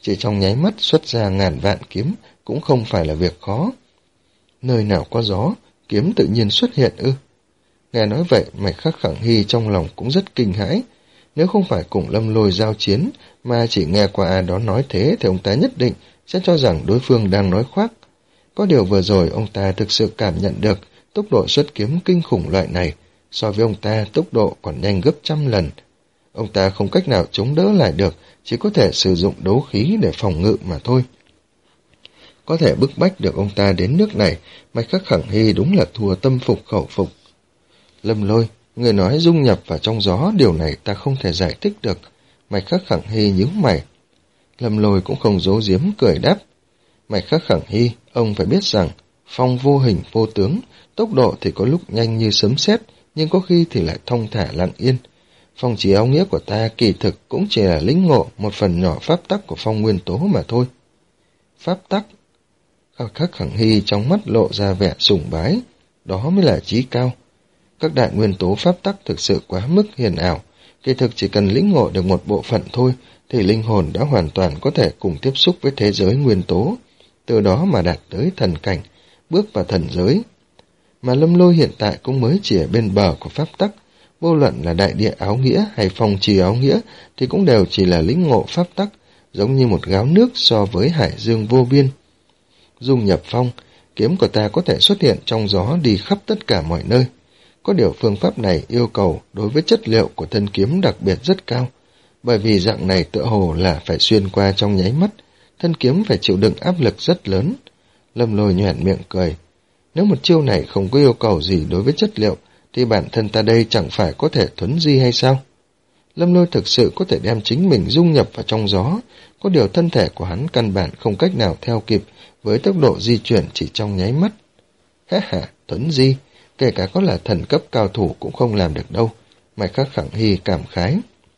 chỉ trong nháy mắt xuất ra ngàn vạn kiếm cũng không phải là việc khó. Nơi nào có gió, kiếm tự nhiên xuất hiện ư? Nghe nói vậy, Mạch Khắc Khẳng Hy trong lòng cũng rất kinh hãi. Nếu không phải cùng Lâm Lôi giao chiến, mà chỉ nghe qua ai đó nói thế thì ông ta nhất định sẽ cho rằng đối phương đang nói khoác. Có điều vừa rồi ông ta thực sự cảm nhận được tốc độ xuất kiếm kinh khủng loại này, so với ông ta tốc độ còn nhanh gấp trăm lần. Ông ta không cách nào chống đỡ lại được, chỉ có thể sử dụng đấu khí để phòng ngự mà thôi. Có thể bức bách được ông ta đến nước này, Mạch Khắc Khẳng Hy đúng là thua tâm phục khẩu phục. Lâm Lôi, người nói dung nhập vào trong gió, điều này ta không thể giải thích được. Mạch Khắc Khẳng Hy nhíu mày. Lâm Lôi cũng không giấu giếm cười đáp. Mạch Khắc Khẳng Hy, ông phải biết rằng, phong vô hình vô tướng, tốc độ thì có lúc nhanh như sấm sét, nhưng có khi thì lại thong thả lặng yên. Phong chỉ áo nghĩa của ta kỳ thực cũng chỉ là lĩnh ngộ một phần nhỏ pháp tắc của phong nguyên tố mà thôi. Pháp tắc? Khắc Khẳng Hy trong mắt lộ ra vẻ sùng bái, đó mới là trí cao. Các đại nguyên tố pháp tắc thực sự quá mức hiền ảo, kỳ thực chỉ cần lĩnh ngộ được một bộ phận thôi, thì linh hồn đã hoàn toàn có thể cùng tiếp xúc với thế giới nguyên tố, từ đó mà đạt tới thần cảnh, bước vào thần giới. Mà Lâm Lôi hiện tại cũng mới chỉ ở bên bờ của pháp tắc, vô luận là đại địa áo nghĩa hay phong trì áo nghĩa thì cũng đều chỉ là lĩnh ngộ pháp tắc, giống như một gáo nước so với hải dương vô biên. Dung nhập phong, kiếm của ta có thể xuất hiện trong gió đi khắp tất cả mọi nơi. Có điều phương pháp này yêu cầu đối với chất liệu của thân kiếm đặc biệt rất cao, bởi vì dạng này tựa hồ là phải xuyên qua trong nháy mắt, thân kiếm phải chịu đựng áp lực rất lớn. Lâm Lôi nhoẻn miệng cười. Nếu một chiêu này không có yêu cầu gì đối với chất liệu, thì bản thân ta đây chẳng phải có thể thuấn di hay sao? Lâm Lôi thực sự có thể đem chính mình dung nhập vào trong gió, có điều thân thể của hắn căn bản không cách nào theo kịp với tốc độ di chuyển chỉ trong nháy mắt. Ha ha, thuấn di, kể cả có là thần cấp cao thủ cũng không làm được đâu, Mạch Khắc Khẳng Hy cảm khái.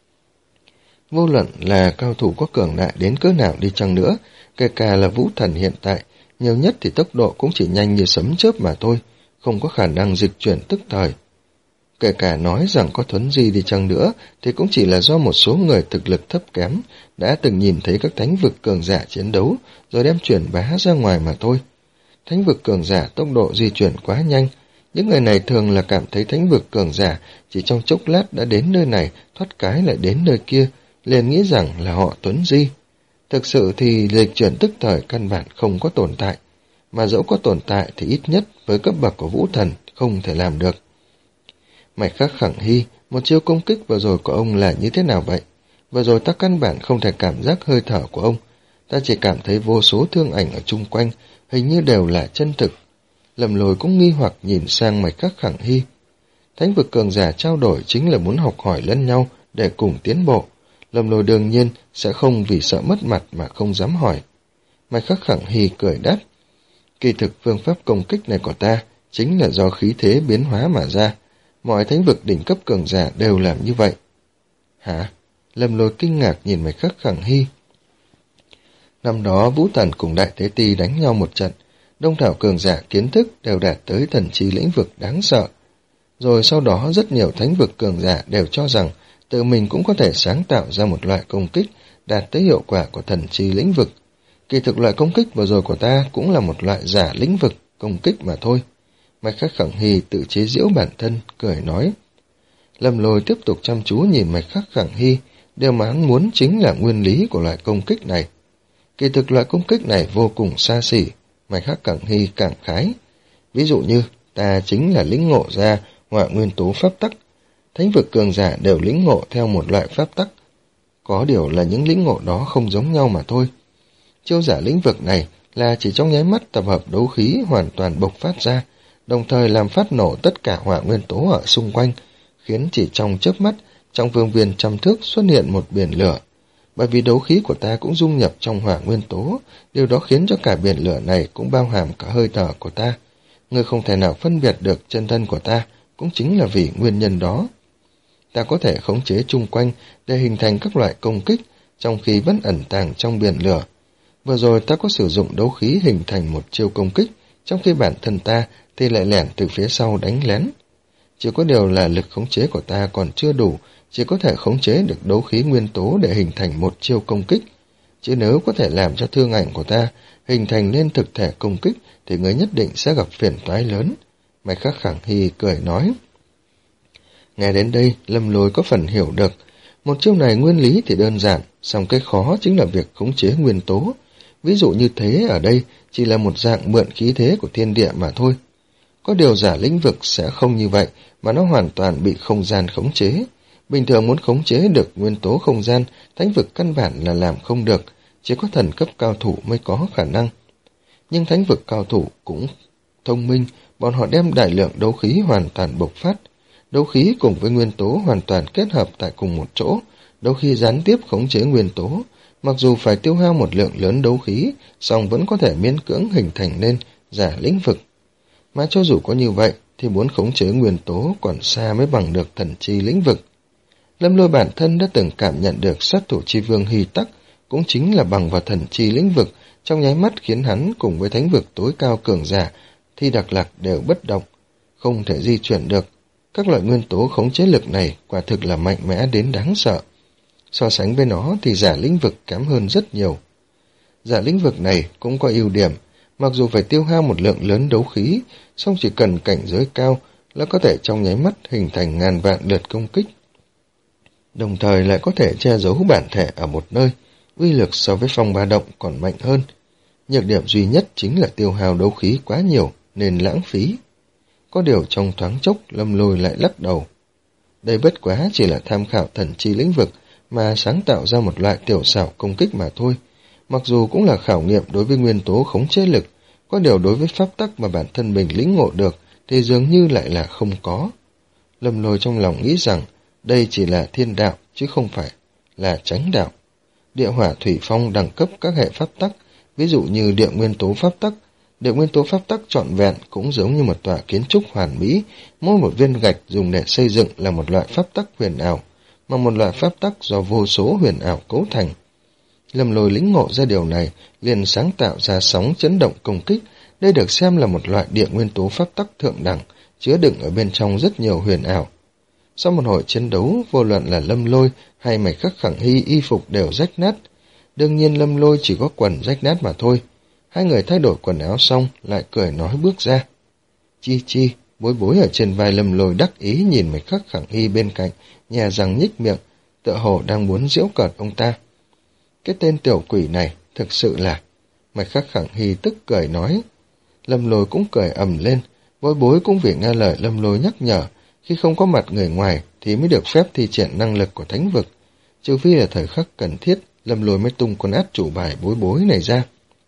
Vô luận là cao thủ có cường đại đến cỡ nào đi chăng nữa, kể cả là vũ thần hiện tại, nhiều nhất thì tốc độ cũng chỉ nhanh như sấm chớp mà thôi, không có khả năng dịch chuyển tức thời. Kể cả nói rằng có thuấn di đi chăng nữa, thì cũng chỉ là do một số người thực lực thấp kém, đã từng nhìn thấy các thánh vực cường giả chiến đấu, rồi đem truyền bá ra ngoài mà thôi. Thánh vực cường giả tốc độ di chuyển quá nhanh, những người này thường là cảm thấy thánh vực cường giả chỉ trong chốc lát đã đến nơi này, thoát cái lại đến nơi kia, liền nghĩ rằng là họ thuấn di. Thực sự thì dịch chuyển tức thời căn bản không có tồn tại, mà dẫu có tồn tại thì ít nhất với cấp bậc của vũ thần không thể làm được. Mạch Khắc Khẳng Hy, một chiêu công kích vừa rồi của ông là như thế nào vậy? Vừa rồi ta căn bản không thể cảm giác hơi thở của ông, ta chỉ cảm thấy vô số thương ảnh ở chung quanh, hình như đều là chân thực. Lâm Lôi cũng nghi hoặc nhìn sang Mạch Khắc Khẳng Hy. Thánh vực cường giả trao đổi chính là muốn học hỏi lẫn nhau để cùng tiến bộ. Lâm Lôi đương nhiên sẽ không vì sợ mất mặt mà không dám hỏi. Mạch Khắc Khẳng Hy cười đáp. Kỳ thực phương pháp công kích này của ta chính là do khí thế biến hóa mà ra. Mọi thánh vực đỉnh cấp cường giả đều làm như vậy. Hả? Lâm Lôi kinh ngạc nhìn Mạch Khắc Khẳng Hy. Năm đó Vũ Thần cùng Đại Thế Ti đánh nhau một trận, đông đảo cường giả kiến thức đều đạt tới thần chi lĩnh vực đáng sợ. Rồi sau đó rất nhiều thánh vực cường giả đều cho rằng tự mình cũng có thể sáng tạo ra một loại công kích đạt tới hiệu quả của thần chi lĩnh vực. Kỳ thực loại công kích vừa rồi của ta cũng là một loại giả lĩnh vực công kích mà thôi. Mạch Khắc Khẳng Hy tự chế giễu bản thân, cười nói. Lâm Lôi tiếp tục chăm chú nhìn Mạch Khắc Khẳng Hy, điều mà hắn muốn chính là nguyên lý của loại công kích này. Kỳ thực loại công kích này vô cùng xa xỉ, Mạch Khắc Khẳng Hy cảm khái. Ví dụ như, ta chính là lĩnh ngộ ra hỏa nguyên tố pháp tắc. Thánh vực cường giả đều lĩnh ngộ theo một loại pháp tắc. Có điều là những lĩnh ngộ đó không giống nhau mà thôi. Chiêu giả lĩnh vực này là chỉ trong nháy mắt tập hợp đấu khí hoàn toàn bộc phát ra, đồng thời làm phát nổ tất cả hỏa nguyên tố ở xung quanh, khiến chỉ trong chớp mắt, trong vương viên trăm thước xuất hiện một biển lửa. Bởi vì đấu khí của ta cũng dung nhập trong hỏa nguyên tố, điều đó khiến cho cả biển lửa này cũng bao hàm cả hơi thở của ta. Ngươi không thể nào phân biệt được chân thân của ta, cũng chính là vì nguyên nhân đó. Ta có thể khống chế chung quanh để hình thành các loại công kích, trong khi vẫn ẩn tàng trong biển lửa. Vừa rồi ta có sử dụng đấu khí hình thành một chiêu công kích, trong khi bản thân ta thì lại lẻn từ phía sau đánh lén. Chỉ có điều là lực khống chế của ta còn chưa đủ, chỉ có thể khống chế được đấu khí nguyên tố để hình thành một chiêu công kích. chứ nếu có thể làm cho thương ảnh của ta hình thành nên thực thể công kích thì ngươi nhất định sẽ gặp phiền toái lớn. Mạch Khắc Khẳng Hy cười nói. Nghe đến đây, Lâm Lôi có phần hiểu được. Một chiêu này nguyên lý thì đơn giản, song cái khó chính là việc khống chế nguyên tố. Ví dụ như thế ở đây chỉ là một dạng mượn khí thế của thiên địa mà thôi. Có điều giả lĩnh vực sẽ không như vậy, mà nó hoàn toàn bị không gian khống chế. Bình thường muốn khống chế được nguyên tố không gian, thánh vực căn bản là làm không được, chỉ có thần cấp cao thủ mới có khả năng. Nhưng thánh vực cao thủ cũng thông minh, bọn họ đem đại lượng đấu khí hoàn toàn bộc phát. Đấu khí cùng với nguyên tố hoàn toàn kết hợp tại cùng một chỗ, đấu khí gián tiếp khống chế nguyên tố. Mặc dù phải tiêu hao một lượng lớn đấu khí, song vẫn có thể miễn cưỡng hình thành nên giả lĩnh vực. Mà cho dù có như vậy, thì muốn khống chế nguyên tố còn xa mới bằng được thần chi lĩnh vực. Lâm Lôi bản thân đã từng cảm nhận được sát thủ chi vương Hy Tắc, cũng chính là bằng vào thần chi lĩnh vực, trong nháy mắt khiến hắn cùng với thánh vực tối cao cường giả, Thi Đặc Lạc đều bất động, không thể di chuyển được. Các loại nguyên tố khống chế lực này quả thực là mạnh mẽ đến đáng sợ. So sánh với nó thì giả lĩnh vực kém hơn rất nhiều. Giả lĩnh vực này cũng có ưu điểm, mặc dù phải tiêu hao một lượng lớn đấu khí, song chỉ cần cảnh giới cao là có thể trong nháy mắt hình thành ngàn vạn lượt công kích. Đồng thời lại có thể che giấu bản thể ở một nơi, uy lực so với phong ba động còn mạnh hơn. Nhược điểm duy nhất chính là tiêu hao đấu khí quá nhiều nên lãng phí. Có điều trong thoáng chốc Lâm Lôi lại lắc đầu. Đây bất quá chỉ là tham khảo thần chi lĩnh vực mà sáng tạo ra một loại tiểu xảo công kích mà thôi. Mặc dù cũng là khảo nghiệm đối với nguyên tố khống chế lực, có điều đối với pháp tắc mà bản thân mình lĩnh ngộ được thì dường như lại là không có. Lâm Lôi trong lòng nghĩ rằng đây chỉ là thiên đạo chứ không phải là chánh đạo. Địa hỏa thủy phong đẳng cấp các hệ pháp tắc, ví dụ như địa nguyên tố pháp tắc. Địa nguyên tố pháp tắc trọn vẹn cũng giống như một tòa kiến trúc hoàn mỹ, mỗi một viên gạch dùng để xây dựng là một loại pháp tắc huyền ảo, mà một loại pháp tắc do vô số huyền ảo cấu thành. Lâm Lôi lĩnh ngộ ra điều này, liền sáng tạo ra sóng chấn động công kích. Đây được xem là một loại địa nguyên tố pháp tắc thượng đẳng, chứa đựng ở bên trong rất nhiều huyền ảo. Sau một hồi chiến đấu, vô luận là Lâm Lôi hay Mạch Khắc Khẳng Hy y phục đều rách nát. Đương nhiên Lâm Lôi chỉ có quần rách nát mà thôi. Hai người thay đổi quần áo xong, lại cười nói bước ra. Chi chi, bối bối ở trên vai Lâm Lôi đắc ý nhìn Mạch Khắc Khẳng Hy bên cạnh, nhè răng nhích miệng, tựa hồ đang muốn giễu cợt ông ta. Cái tên tiểu quỷ này, thực sự là... Mạch Khắc Khẳng Hy tức cười nói. Lâm Lôi cũng cười ầm lên, bối bối cũng vì nghe lời Lâm Lôi nhắc nhở, khi không có mặt người ngoài thì mới được phép thi triển năng lực của thánh vực. Trừ phi là thời khắc cần thiết, Lâm Lôi mới tung con át chủ bài bối bối này ra.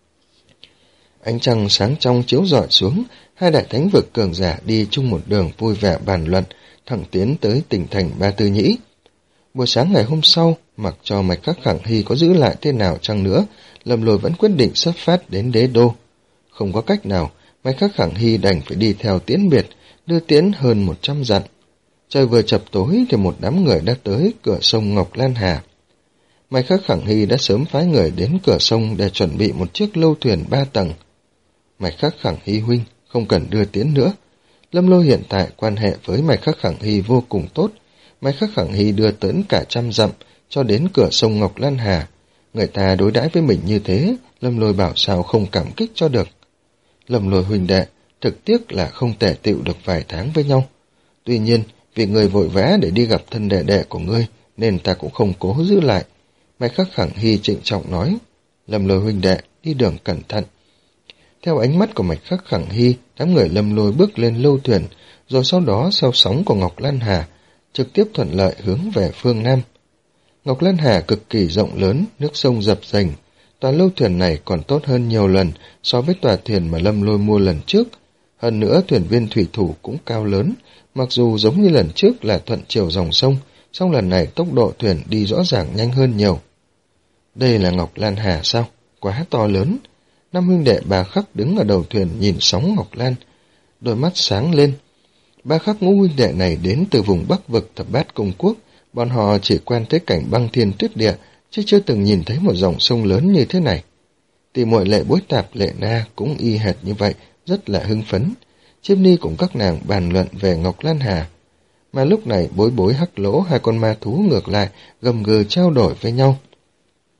Ánh trăng sáng trong chiếu rọi xuống, hai đại thánh vực cường giả đi chung một đường vui vẻ bàn luận, thẳng tiến tới tỉnh thành Ba Tư Nhĩ. Buổi sáng ngày hôm sau, mặc cho Mạch Khắc Khẳng Hy có giữ lại thế nào chăng nữa, Lâm Lôi vẫn quyết định xuất phát đến đế đô. Không có cách nào, Mạch Khắc Khẳng Hy đành phải đi theo tiễn biệt, đưa tiễn hơn một trăm dặm. Trời vừa chập tối thì một đám người đã tới cửa sông Ngọc Lan Hà. Mạch Khắc Khẳng Hy đã sớm phái người đến cửa sông để chuẩn bị một chiếc lâu thuyền ba tầng. Mạch Khắc Khẳng Hy huynh, không cần đưa tiễn nữa. Lâm Lôi hiện tại quan hệ với Mạch Khắc Khẳng Hy vô cùng tốt. Mạch Khắc Khẳng Hy đưa tới cả trăm dặm cho đến cửa sông Ngọc Lan Hà. Người ta đối đãi với mình như thế, Lâm Lôi bảo sao không cảm kích cho được. Lâm Lôi huynh đệ, thực tiếc là không tề tựu được vài tháng với nhau. Tuy nhiên, vì người vội vã để đi gặp thân đệ đệ của ngươi, nên ta cũng không cố giữ lại. Mạch Khắc Khẳng Hy trịnh trọng nói. Lâm Lôi huynh đệ, đi đường cẩn thận. Theo ánh mắt của Mạch Khắc Khẳng Hy, đám người Lâm Lôi bước lên lâu thuyền, rồi sau đó sau sóng của Ngọc Lan Hà, trực tiếp thuận lợi hướng về phương Nam. Ngọc Lan Hà cực kỳ rộng lớn, nước sông dập dềnh. Tòa lâu thuyền này còn tốt hơn nhiều lần so với tòa thuyền mà Lâm Lôi mua lần trước. Hơn nữa thuyền viên thủy thủ cũng cao lớn, mặc dù giống như lần trước là thuận chiều dòng sông, song lần này tốc độ thuyền đi rõ ràng nhanh hơn nhiều. Đây là Ngọc Lan Hà sao? Quá to lớn. Năm huynh đệ Ba Khắc đứng ở đầu thuyền nhìn sóng Ngọc Lan, đôi mắt sáng lên. Ba Khắc ngũ huynh đệ này đến từ vùng Bắc vực Thập Bát Công Quốc, bọn họ chỉ quen thấy cảnh băng thiên tuyết địa, chứ chưa từng nhìn thấy một dòng sông lớn như thế này. Tỷ muội Lệ Bối Tạp, Lệ Na cũng y hệt như vậy, rất là hưng phấn. Chiêm Ni cùng các nàng bàn luận về Ngọc Lan Hà. Mà lúc này Bối Bối, Hắc Lỗ, hai con ma thú ngược lại gầm gừ trao đổi với nhau.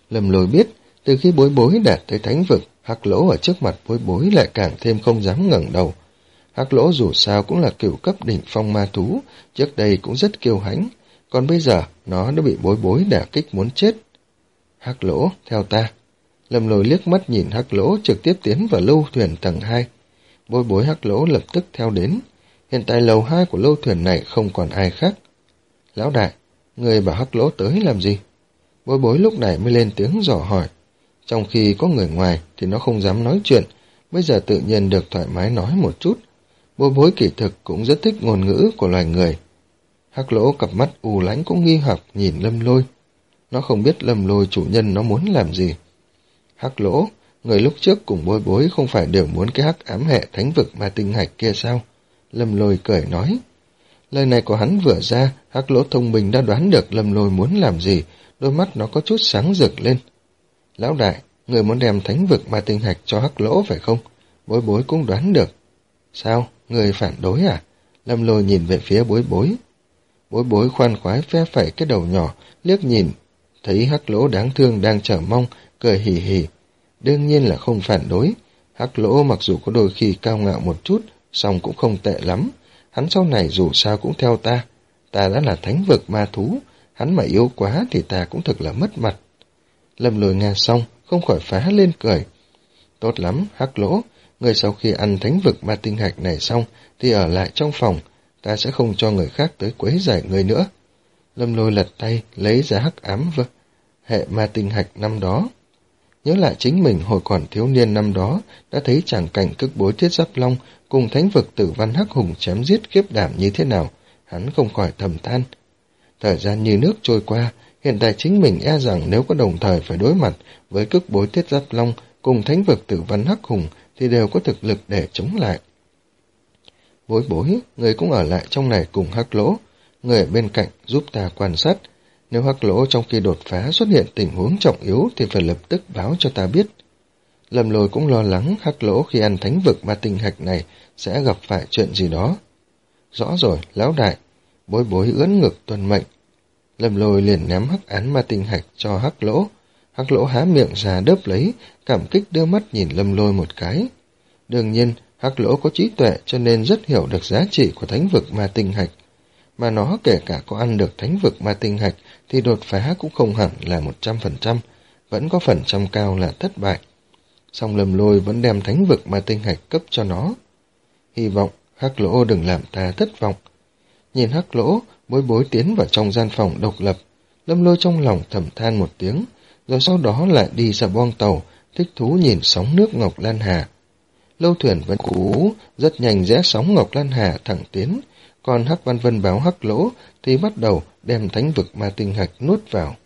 Lâm Lôi biết, từ khi Bối Bối đạt tới thánh vực, Hắc Lỗ ở trước mặt Bối Bối lại càng thêm không dám ngẩng đầu. Hắc Lỗ dù sao cũng là cửu cấp đỉnh phong ma thú, trước đây cũng rất kiêu hãnh, còn bây giờ nó đã bị Bối Bối đả kích muốn chết. Hắc Lỗ, theo ta. Lâm Lôi liếc mắt nhìn Hắc Lỗ trực tiếp tiến vào lâu thuyền tầng hai. Bối Bối Hắc Lỗ lập tức theo đến. Hiện tại lầu hai của lâu thuyền này không còn ai khác. Lão đại, người bảo Hắc Lỗ tới làm gì? Bối Bối lúc này mới lên tiếng dò hỏi. Trong khi có người ngoài thì nó không dám nói chuyện, bây giờ tự nhiên được thoải mái nói một chút. Bối Bối kỳ thực cũng rất thích ngôn ngữ của loài người. Hắc Lỗ cặp mắt u lãnh cũng nghi hoặc nhìn Lâm Lôi. Nó không biết Lâm Lôi chủ nhân nó muốn làm gì. Hắc Lỗ, người lúc trước cùng Bối Bối không phải đều muốn cái hắc ám hệ thánh vực ma tinh hạch kia sao? Lâm Lôi cười nói. Lời này của hắn vừa ra, Hắc Lỗ thông minh đã đoán được Lâm Lôi muốn làm gì, đôi mắt nó có chút sáng rực lên. Lão đại, người muốn đem thánh vực ma tinh hạch cho Hắc Lỗ phải không? Bối Bối cũng đoán được. Sao? Người phản đối à? Lâm Lôi nhìn về phía Bối Bối. Bối Bối khoan khoái phe phẩy cái đầu nhỏ, liếc nhìn, thấy Hắc Lỗ đáng thương đang chờ mong, cười hì hì. Đương nhiên là không phản đối. Hắc Lỗ mặc dù có đôi khi cao ngạo một chút, song cũng không tệ lắm. Hắn sau này dù sao cũng theo ta. Ta đã là thánh vực ma thú, hắn mà yếu quá thì ta cũng thực là mất mặt. Lâm Lôi nghe xong, không khỏi phá lên cười. Tốt lắm, Hắc Lỗ, người sau khi ăn thánh vực ma tinh hạch này xong thì ở lại trong phòng, ta sẽ không cho người khác tới quấy rầy người nữa. Lâm Lôi lật tay, lấy ra hắc ám vơ, hệ ma tinh hạch năm đó. Nhớ lại chính mình hồi còn thiếu niên năm đó, đã thấy tràng cảnh cực Bối Thiết Giáp Long cùng thánh vực Tử Văn Hắc Hùng chém giết khiếp đảm như thế nào, hắn không khỏi thầm than. Thời gian như nước trôi qua, hiện tại chính mình e rằng nếu có đồng thời phải đối mặt với cực Bối Thiết Giáp Long cùng thánh vực Tử Văn Hắc Hùng thì đều có thực lực để chống lại. Bối Bối, người cũng ở lại trong này cùng Hắc Lỗ, người ở bên cạnh giúp ta quan sát. Nếu Hắc Lỗ trong khi đột phá xuất hiện tình huống trọng yếu thì phải lập tức báo cho ta biết. Lâm Lôi cũng lo lắng Hắc Lỗ khi ăn thánh vực ma tinh hạch này sẽ gặp phải chuyện gì đó. Rõ rồi, lão đại. Bối Bối ưỡn ngực tuân mệnh. Lâm Lôi liền ném hắc án ma tinh hạch cho Hắc Lỗ. Hắc Lỗ há miệng ra đớp lấy, cảm kích đưa mắt nhìn Lâm Lôi một cái. Đương nhiên, Hắc Lỗ có trí tuệ cho nên rất hiểu được giá trị của thánh vực ma tinh hạch. Mà nó kể cả có ăn được thánh vực ma tinh hạch thì đột phá cũng không hẳn là một trăm phần trăm, vẫn có phần trăm cao là thất bại. Song Lâm Lôi vẫn đem thánh vực ma tinh hạch cấp cho nó. Hy vọng Hắc Lỗ đừng làm ta thất vọng. Nhìn Hắc Lỗ, Bối Bối tiến vào trong gian phòng độc lập. Lâm Lôi trong lòng thầm than một tiếng, rồi sau đó lại đi ra boong tàu, thích thú nhìn sóng nước Ngọc Lan Hà. Lâu thuyền vẫn cũ, rất nhanh rẽ sóng Ngọc Lan Hà thẳng tiến, còn Hắc Văn Vân báo Hắc Lỗ thì bắt đầu đem thánh vực ma tinh hạch nuốt vào.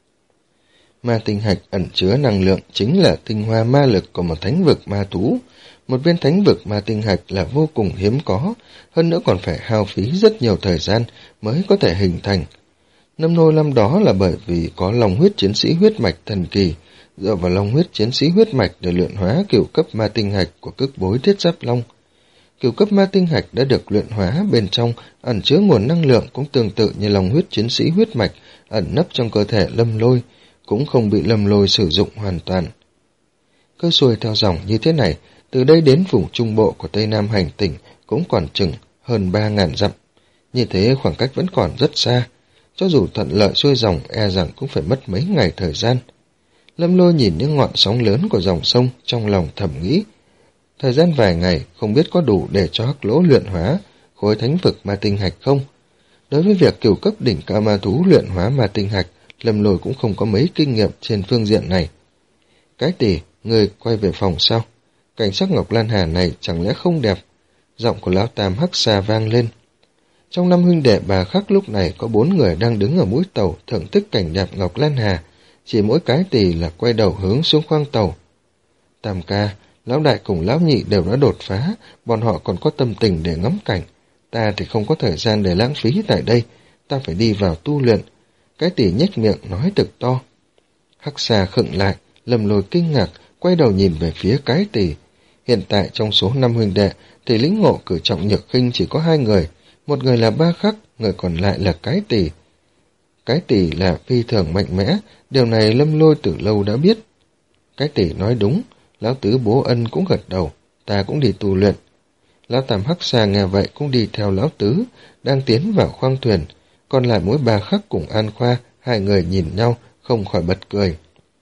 Ma tinh hạch ẩn chứa năng lượng chính là tinh hoa ma lực của một thánh vực ma thú. Một viên thánh vực ma tinh hạch là vô cùng hiếm có, hơn nữa còn phải hao phí rất nhiều thời gian mới có thể hình thành. Năm nôi năm đó là bởi vì có long huyết chiến sĩ huyết mạch thần kỳ, dựa vào long huyết chiến sĩ huyết mạch để luyện hóa cửu cấp ma tinh hạch của cực Bối Thiết Giáp Long. Cửu cấp ma tinh hạch đã được luyện hóa, bên trong ẩn chứa nguồn năng lượng cũng tương tự như long huyết chiến sĩ huyết mạch ẩn nấp trong cơ thể Lâm Lôi, cũng không bị Lâm Lôi sử dụng hoàn toàn. Cứ xuôi theo dòng như thế này, từ đây đến vùng trung bộ của Tây Nam hành tinh cũng còn chừng hơn ba ngàn dặm. Như thế khoảng cách vẫn còn rất xa, cho dù thuận lợi xuôi dòng e rằng cũng phải mất mấy ngày thời gian. Lâm Lôi nhìn những ngọn sóng lớn của dòng sông, trong lòng thầm nghĩ, thời gian vài ngày không biết có đủ để cho Hắc Lỗ luyện hóa khối thánh vực ma tinh hạch không. Đối với việc cửu cấp đỉnh cao ma thú luyện hóa ma tinh hạch, Lâm Lôi cũng không có mấy kinh nghiệm trên phương diện này. Cái tỷ, người quay về phòng sao? Cảnh sắc Ngọc Lan Hà này chẳng lẽ không đẹp? Giọng của lão Tam Hắc Xà vang lên. Trong năm huynh đệ bà Khắc lúc này có bốn người đang đứng ở mũi tàu thưởng thức cảnh đẹp Ngọc Lan Hà, chỉ mỗi cái tỷ là quay đầu hướng xuống khoang tàu. Tam ca, lão đại cùng lão nhị đều đã đột phá, bọn họ còn có tâm tình để ngắm cảnh. Ta thì không có thời gian để lãng phí tại đây, ta phải đi vào tu luyện. Cái tỷ nhếch miệng nói thực to. Hắc Xà khựng lại, Lâm Lôi kinh ngạc, quay đầu nhìn về phía cái tỷ. Hiện tại trong số năm huynh đệ thì lĩnh ngộ cử trọng nhược khinh chỉ có hai người, một người là Ba Khắc, người còn lại là cái tỷ. cái tỷ là phi thường mạnh mẽ, điều này Lâm Lôi từ lâu đã biết. Cái tỷ nói đúng, lão tứ bố ân cũng gật đầu, ta cũng đi tu luyện. Lão Tam Hắc Xà nghe vậy cũng đi theo lão tứ, đang tiến vào khoang thuyền, còn lại mỗi Bà Khắc cùng An Khoa, hai người nhìn nhau, không khỏi bật cười.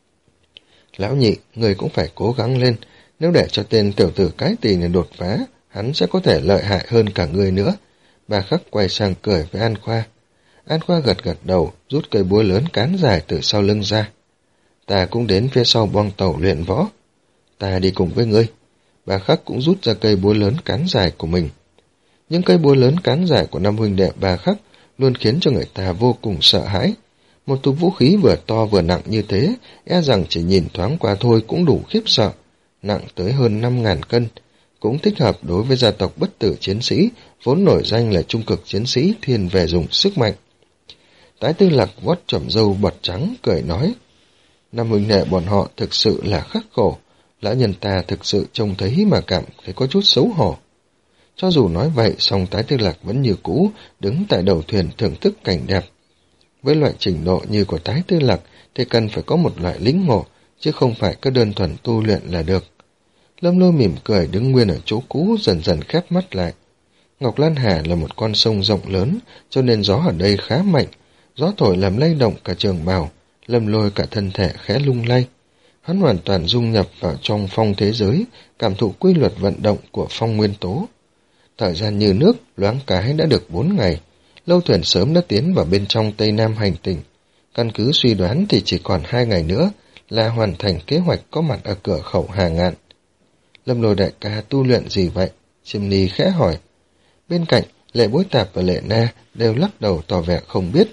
Lão Nhị, người cũng phải cố gắng lên, nếu để cho tên tiểu tử cái tỷ này đột phá, hắn sẽ có thể lợi hại hơn cả người nữa. Bà Khắc quay sang cười với An Khoa. An Khoa gật gật đầu, rút cây búa lớn cán dài từ sau lưng ra. Ta cũng đến phía sau boong tàu luyện võ. Ta đi cùng với ngươi. Bà Khắc cũng rút ra cây búa lớn cán dài của mình. Những cây búa lớn cán dài của năm huynh đệ Bà Khắc luôn khiến cho người ta vô cùng sợ hãi. Một thứ vũ khí vừa to vừa nặng như thế, e rằng chỉ nhìn thoáng qua thôi cũng đủ khiếp sợ. Nặng tới hơn năm ngàn cân, cũng thích hợp đối với gia tộc bất tử chiến sĩ, vốn nổi danh là trung cực chiến sĩ thiên về dùng sức mạnh. Tái Tư Lạc vuốt tròm râu bọt trắng, cười nói, năm huynh đệ bọn họ thực sự là khắc khổ, lão nhân ta thực sự trông thấy mà cảm thấy có chút xấu hổ. Cho dù nói vậy, song Tái Tư Lạc vẫn như cũ, đứng tại đầu thuyền thưởng thức cảnh đẹp. Với loại trình độ như của Tái Tư Lạc thì cần phải có một loại lĩnh ngộ, chứ không phải cứ đơn thuần tu luyện là được. Lâm Lôi mỉm cười đứng nguyên ở chỗ cũ, dần dần khép mắt lại. Ngọc Lan Hà là một con sông rộng lớn, cho nên gió ở đây khá mạnh, gió thổi làm lay động cả trường bào, Lâm Lôi cả thân thể khẽ lung lay. Hắn hoàn toàn dung nhập vào trong phong thế giới, cảm thụ quy luật vận động của phong nguyên tố. Thời gian như nước, loáng cái đã được bốn ngày, lâu thuyền sớm đã tiến vào bên trong Tây Nam hành tinh. Căn cứ suy đoán thì chỉ còn hai ngày nữa là hoàn thành kế hoạch có mặt ở cửa khẩu Hà Ngạn. Lâm Lôi đại ca tu luyện gì vậy? Chim Ni khẽ hỏi. Bên cạnh, Lệ Bối Tạp và Lệ Na đều lắc đầu tỏ vẻ không biết.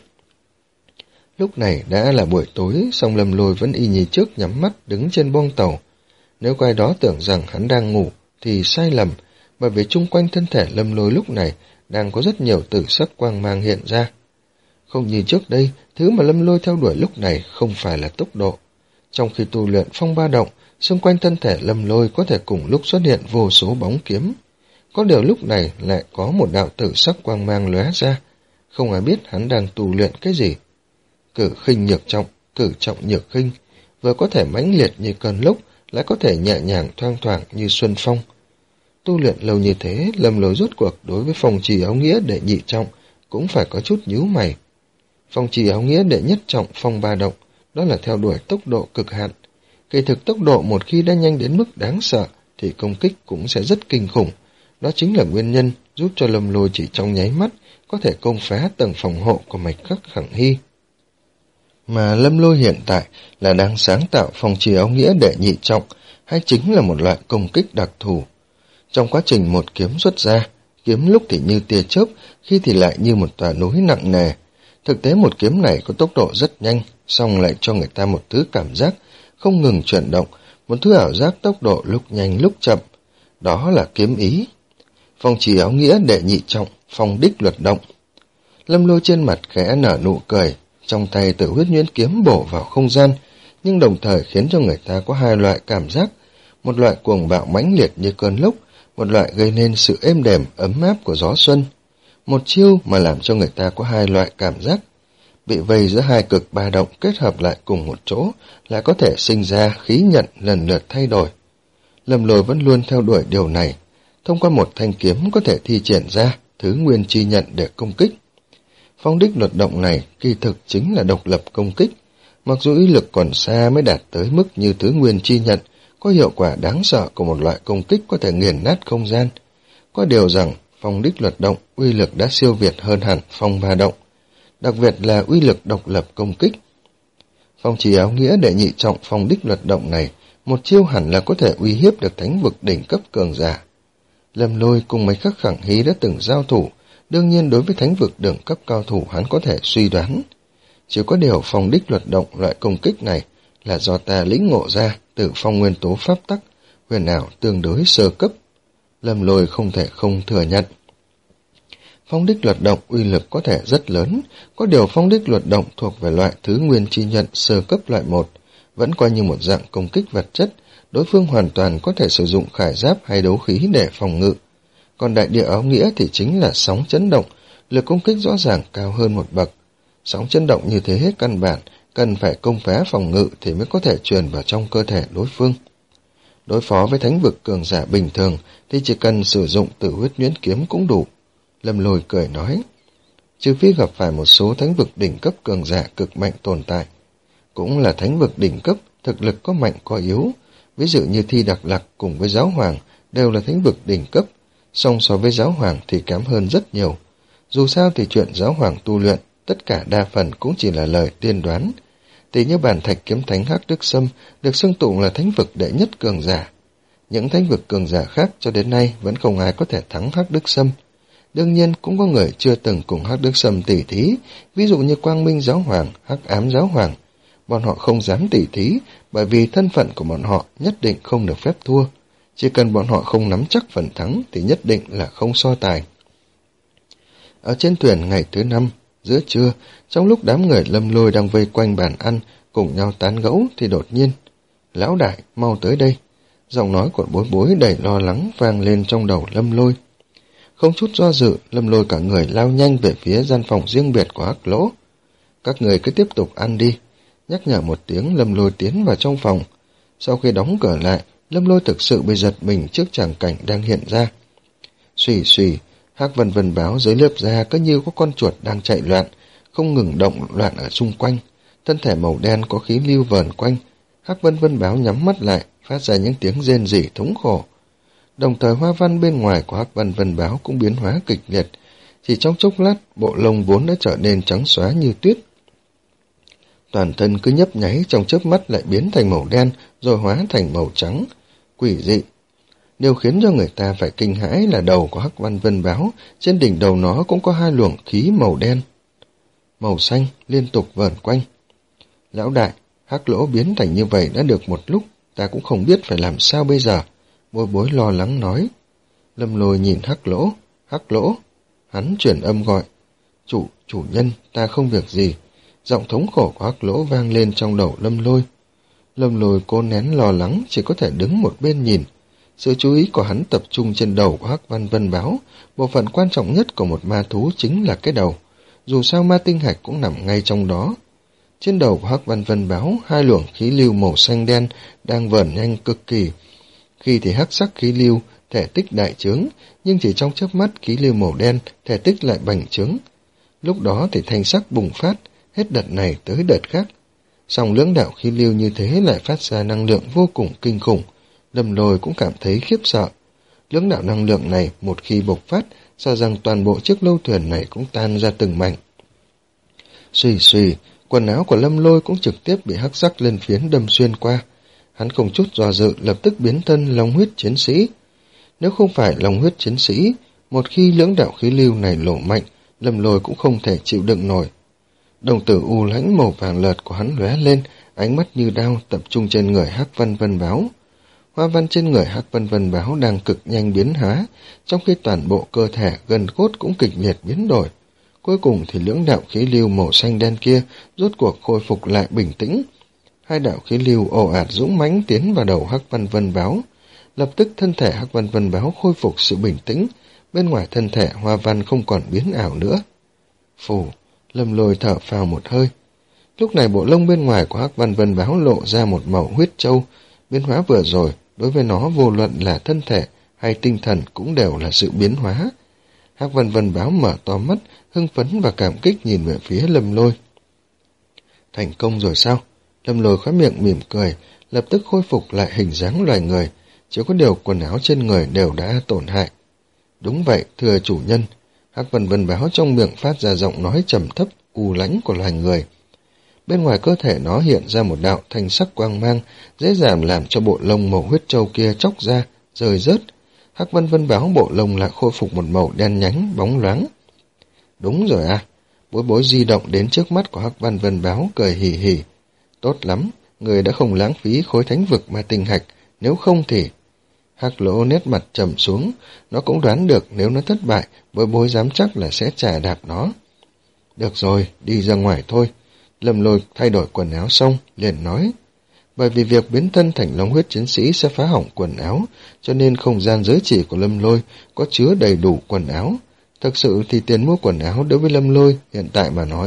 Lúc này đã là buổi tối, song Lâm Lôi vẫn y như trước nhắm mắt đứng trên boong tàu. Nếu có ai đó tưởng rằng hắn đang ngủ thì sai lầm, bởi vì chung quanh thân thể Lâm Lôi lúc này đang có rất nhiều tử sắc quang mang hiện ra. Không như trước đây, thứ mà Lâm Lôi theo đuổi lúc này không phải là tốc độ. Trong khi tu luyện phong ba động, xung quanh thân thể Lâm Lôi có thể cùng lúc xuất hiện vô số bóng kiếm. Có điều lúc này lại có một đạo tử sắc quang mang lóe ra, không ai biết hắn đang tu luyện cái gì. Cử khinh nhược trọng, cử trọng nhược khinh, vừa có thể mãnh liệt như cơn lốc, lại có thể nhẹ nhàng thoang thoảng như xuân phong. Tu luyện lâu như thế, Lâm Lôi rốt cuộc đối với phong trì áo nghĩa đệ nhị trọng cũng phải có chút nhíu mày. Phong trì áo nghĩa đệ nhất trọng phong ba động, đó là theo đuổi tốc độ cực hạn. Kỳ thực tốc độ một khi đã nhanh đến mức đáng sợ thì công kích cũng sẽ rất kinh khủng. Đó chính là nguyên nhân giúp cho Lâm Lôi chỉ trong nháy mắt có thể công phá tầng phòng hộ của mạch khắc khẳng hy. Mà Lâm Lôi hiện tại là đang sáng tạo phong trì áo nghĩa đệ nhị trọng, hay chính là một loại công kích đặc thù. Trong quá trình một kiếm xuất ra, kiếm lúc thì như tia chớp, khi thì lại như một tòa núi nặng nề. Thực tế một kiếm này có tốc độ rất nhanh, song lại cho người ta một thứ cảm giác không ngừng chuyển động, một thứ ảo giác tốc độ lúc nhanh lúc chậm. Đó là kiếm ý. Phong trì áo nghĩa đệ nhị trọng, phong đích luật động. Lâm Lôi trên mặt khẽ nở nụ cười, trong tay Tử Huyết Nhuyễn kiếm bổ vào không gian, nhưng đồng thời khiến cho người ta có hai loại cảm giác, một loại cuồng bạo mãnh liệt như cơn lốc, một loại gây nên sự êm đềm ấm áp của gió xuân. Một chiêu mà làm cho người ta có hai loại cảm giác. Bị vây giữa hai cực ba động kết hợp lại cùng một chỗ, lại có thể sinh ra khí nhận lần lượt thay đổi. Lâm Lôi vẫn luôn theo đuổi điều này, thông qua một thanh kiếm có thể thi triển ra thứ nguyên chi nhận để công kích. Phong đích luật động này kỳ thực chính là độc lập công kích, mặc dù uy lực còn xa mới đạt tới mức như thứ nguyên chi nhận, có hiệu quả đáng sợ của một loại công kích có thể nghiền nát không gian. Có điều rằng phong đích luật động uy lực đã siêu việt hơn hẳn phong ba động, đặc biệt là uy lực độc lập công kích. Phong trì áo nghĩa đệ nhị trọng phong đích luật động này, một chiêu hẳn là có thể uy hiếp được thánh vực đỉnh cấp cường giả. Lâm Lôi cùng mấy khắc khẳng hí đã từng giao thủ, đương nhiên đối với thánh vực đẳng cấp cao thủ hắn có thể suy đoán. Chỉ có điều phong đích luật động loại công kích này là do ta lĩnh ngộ ra từ phong nguyên tố pháp tắc, huyền ảo tương đối sơ cấp. Lâm Lôi không thể không thừa nhận. Phong đích luật động uy lực có thể rất lớn, có điều phong đích luật động thuộc về loại thứ nguyên chi nhận sơ cấp loại một, vẫn coi như một dạng công kích vật chất, đối phương hoàn toàn có thể sử dụng khải giáp hay đấu khí để phòng ngự. Còn đại địa áo nghĩa thì chính là sóng chấn động, lực công kích rõ ràng cao hơn một bậc. Sóng chấn động như thế căn bản, cần phải công phá phòng ngự thì mới có thể truyền vào trong cơ thể đối phương. Đối phó với thánh vực cường giả bình thường thì chỉ cần sử dụng Tử Huyết Nhuyễn Kiếm cũng đủ. Lâm Lôi cười nói, trừ phi gặp phải một số thánh vực đỉnh cấp cường giả cực mạnh tồn tại. Cũng là thánh vực đỉnh cấp, thực lực có mạnh có yếu. Ví dụ như Thi Đặc Lạc cùng với Giáo Hoàng đều là thánh vực đỉnh cấp, song so với Giáo Hoàng thì kém hơn rất nhiều. Dù sao thì chuyện Giáo Hoàng tu luyện, tất cả đa phần cũng chỉ là lời tiên đoán. Tỷ như bản Thạch Kiếm Thánh Hắc Đức Sâm được xưng tụng là thánh vực đệ nhất cường giả. Những thánh vực cường giả khác cho đến nay vẫn không ai có thể thắng Hắc Đức Sâm. Đương nhiên cũng có người chưa từng cùng Hắc Đức Sâm tỉ thí, ví dụ như Quang Minh Giáo Hoàng, Hắc Ám Giáo Hoàng. Bọn họ không dám tỉ thí bởi vì thân phận của bọn họ nhất định không được phép thua. Chỉ cần bọn họ không nắm chắc phần thắng thì nhất định là không so tài. Ở trên thuyền ngày thứ năm, giữa trưa, trong lúc đám người Lâm Lôi đang vây quanh bàn ăn, cùng nhau tán gẫu thì đột nhiên, lão đại, mau tới đây. Giọng nói của Bối Bối đầy lo lắng vang lên trong đầu Lâm Lôi. Không chút do dự, Lâm Lôi cả người lao nhanh về phía gian phòng riêng biệt của Hắc Lỗ. Các người cứ tiếp tục ăn đi. Nhắc nhở một tiếng, Lâm Lôi tiến vào trong phòng. Sau khi đóng cửa lại, Lâm Lôi thực sự bị giật mình trước tràng cảnh đang hiện ra. Xùy xùy, Hắc Vân Vân Báo dưới lớp da cứ như có con chuột đang chạy loạn, không ngừng động loạn ở xung quanh. Thân thể màu đen có khí lưu vờn quanh. Hắc Vân Vân Báo nhắm mắt lại, phát ra những tiếng rên rỉ thống khổ. Đồng thời hoa văn bên ngoài của Hắc Vân Vân Báo cũng biến hóa kịch liệt. Chỉ trong chốc lát, bộ lông vốn đã trở nên trắng xóa như tuyết. Toàn thân cứ nhấp nháy trong chớp mắt lại biến thành màu đen, rồi hóa thành màu trắng. Quỷ dị. Điều khiến cho người ta phải kinh hãi là đầu của Hắc Vân Vân Báo, trên đỉnh đầu nó cũng có hai luồng khí màu đen, màu xanh liên tục vờn quanh. Lão đại, Hắc Lỗ biến thành như vậy đã được một lúc, ta cũng không biết phải làm sao bây giờ. Bối Bối lo lắng nói. Lâm Lôi nhìn Hắc Lỗ. Hắc Lỗ. Hắn chuyển âm gọi. Chủ, chủ nhân, ta không việc gì. Giọng thống khổ của Hắc Lỗ vang lên trong đầu Lâm Lôi. Lâm Lôi cố nén lo lắng, chỉ có thể đứng một bên nhìn. Sự chú ý của hắn tập trung trên đầu của Hắc Vân Vân Báo. Bộ phận quan trọng nhất của một ma thú chính là cái đầu. Dù sao ma tinh hạch cũng nằm ngay trong đó. Trên đầu của Hắc Vân Vân Báo, hai luồng khí lưu màu xanh đen đang vờn nhanh cực kỳ. Khi thì hắc sắc khí lưu, thể tích đại trướng, nhưng chỉ trong chớp mắt khí lưu màu đen, thể tích lại bành trướng. Lúc đó thì thanh sắc bùng phát, hết đợt này tới đợt khác. Song lưỡng đạo khí lưu như thế lại phát ra năng lượng vô cùng kinh khủng. Lâm Lôi cũng cảm thấy khiếp sợ. Lưỡng đạo năng lượng này một khi bộc phát, sợ rằng toàn bộ chiếc lâu thuyền này cũng tan ra từng mảnh. Xùy xùy, quần áo của Lâm Lôi cũng trực tiếp bị hắc sắc lên phiến đâm xuyên qua. Hắn không chút do dự lập tức biến thân long huyết chiến sĩ. Nếu không phải long huyết chiến sĩ, một khi lưỡng đạo khí lưu này lộ mạnh, Lâm Lôi cũng không thể chịu đựng nổi. Đồng tử u lãnh màu vàng lợt của hắn lóe lên, ánh mắt như đao tập trung trên người Hắc Vân Vân Báo. Hoa văn trên người Hắc Vân Vân Báo đang cực nhanh biến hóa, trong khi toàn bộ cơ thể gần cốt cũng kịch liệt biến đổi. Cuối cùng thì lưỡng đạo khí lưu màu xanh đen kia rốt cuộc khôi phục lại bình tĩnh. Hai đạo khí lưu ồ ạt dũng mãnh tiến vào đầu Hắc Vân Vân Báo. Lập tức thân thể Hắc Vân Vân Báo khôi phục sự bình tĩnh, bên ngoài thân thể hoa văn không còn biến ảo nữa. Phù, Lâm Lôi thở phào một hơi. Lúc này bộ lông bên ngoài của Hắc Vân Vân Báo lộ ra một màu huyết châu. Biến hóa vừa rồi, đối với nó vô luận là thân thể hay tinh thần cũng đều là sự biến hóa. Hắc Vân Vân Báo mở to mắt, hưng phấn và cảm kích nhìn về phía Lâm Lôi. Thành công rồi sao? Lâm Lôi khóe miệng mỉm cười, lập tức khôi phục lại hình dáng loài người, chỉ có điều quần áo trên người đều đã tổn hại. Đúng vậy, thưa chủ nhân. Hắc Vân Vân Báo trong miệng phát ra giọng nói trầm thấp, u lãnh của loài người. Bên ngoài cơ thể nó hiện ra một đạo thanh sắc quang mang, dễ dàng làm cho bộ lông màu huyết châu kia chóc ra, rơi rớt. Hắc Vân Vân Báo bộ lông lại khôi phục một màu đen nhánh, bóng loáng. Đúng rồi à, Bối Bối di động đến trước mắt của Hắc Vân Vân Báo cười hì hì. Tốt lắm, người đã không lãng phí khối thánh vực ma tinh hạch, nếu không thì... Hắc Lỗ nét mặt trầm xuống, nó cũng đoán được nếu nó thất bại, Bối Bối dám chắc là sẽ chà đạp nó. Được rồi, đi ra ngoài thôi. Lâm Lôi thay đổi quần áo xong, liền nói. Bởi vì việc biến thân thành long huyết chiến sĩ sẽ phá hỏng quần áo, cho nên không gian giới chỉ của Lâm Lôi có chứa đầy đủ quần áo. Thực sự thì tiền mua quần áo đối với Lâm Lôi hiện tại mà nói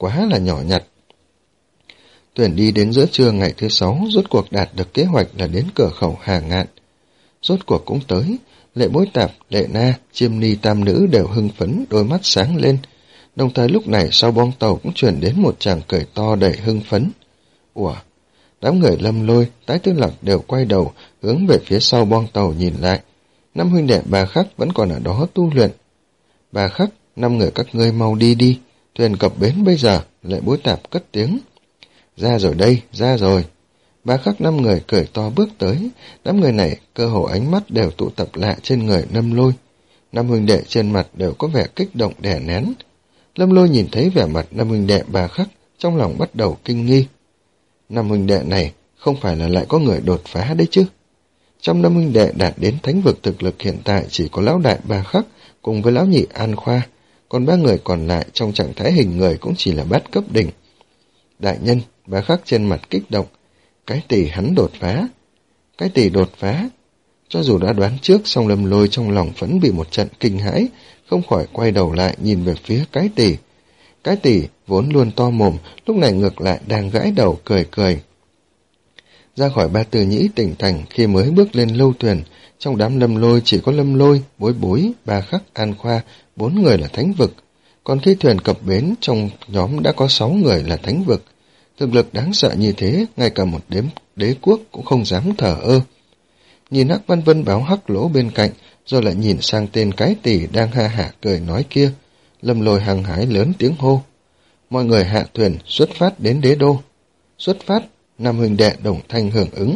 quá là nhỏ nhặt. Thuyền đi đến giữa trưa ngày thứ sáu, rốt cuộc đạt được kế hoạch là đến cửa khẩu Hà Ngạn. Rốt cuộc cũng tới, Lệ Bối Tạp, Lệ Na, Chiêm Ni tam nữ đều hưng phấn, đôi mắt sáng lên. Đồng thời lúc này sau bong tàu cũng truyền đến một tràng cười to đầy hưng phấn. Ủa, đám người Lâm Lôi, Tái Tư Lặc đều quay đầu, hướng về phía sau bong tàu nhìn lại. Năm huynh đệ Bà Khắc vẫn còn ở đó tu luyện. Bà Khắc, năm người các ngươi mau đi đi, thuyền cập bến bây giờ. Lệ Bối Tạp cất tiếng. Ra rồi đây, ra rồi. Bà Khắc năm người cười to bước tới, đám người này cơ hồ ánh mắt đều tụ tập lại trên người Lâm Lôi. Năm huynh đệ trên mặt đều có vẻ kích động đè nén. Lâm Lôi nhìn thấy vẻ mặt năm huynh đệ Bà Khắc, trong lòng bắt đầu kinh nghi. Năm huynh đệ này không phải là lại có người đột phá đấy chứ? Trong năm huynh đệ đạt đến thánh vực thực lực hiện tại chỉ có lão đại Bà Khắc cùng với lão nhị An Khoa, còn ba người còn lại trong trạng thái hình người cũng chỉ là bát cấp đỉnh. Đại nhân, Bà Khắc trên mặt kích động. Cái tỷ hắn đột phá. Cái tỷ đột phá. Cho dù đã đoán trước, song Lâm Lôi trong lòng vẫn bị một trận kinh hãi, không khỏi quay đầu lại nhìn về phía cái tỷ. Cái tỷ vốn luôn to mồm, lúc này ngược lại đang gãi đầu cười cười. Ra khỏi Ba Tư Nhĩ tỉnh thành, khi mới bước lên lâu thuyền, trong đám Lâm Lôi chỉ có Lâm Lôi, Bối Bối, Ba Khắc, An Khoa, bốn người là thánh vực. Còn khi thuyền cập bến, trong nhóm đã có sáu người là thánh vực. Thực lực đáng sợ như thế, ngay cả một đếm đế quốc cũng không dám thở ơ. Nhìn Hắc Văn Vân báo Hắc Lỗ bên cạnh, rồi lại nhìn sang tên cái tỷ đang ha hả cười nói kia. Lâm Lôi hăng hái lớn tiếng hô. Mọi người hạ thuyền, xuất phát đến đế đô. Xuất phát, năm huynh đệ đồng thanh hưởng ứng.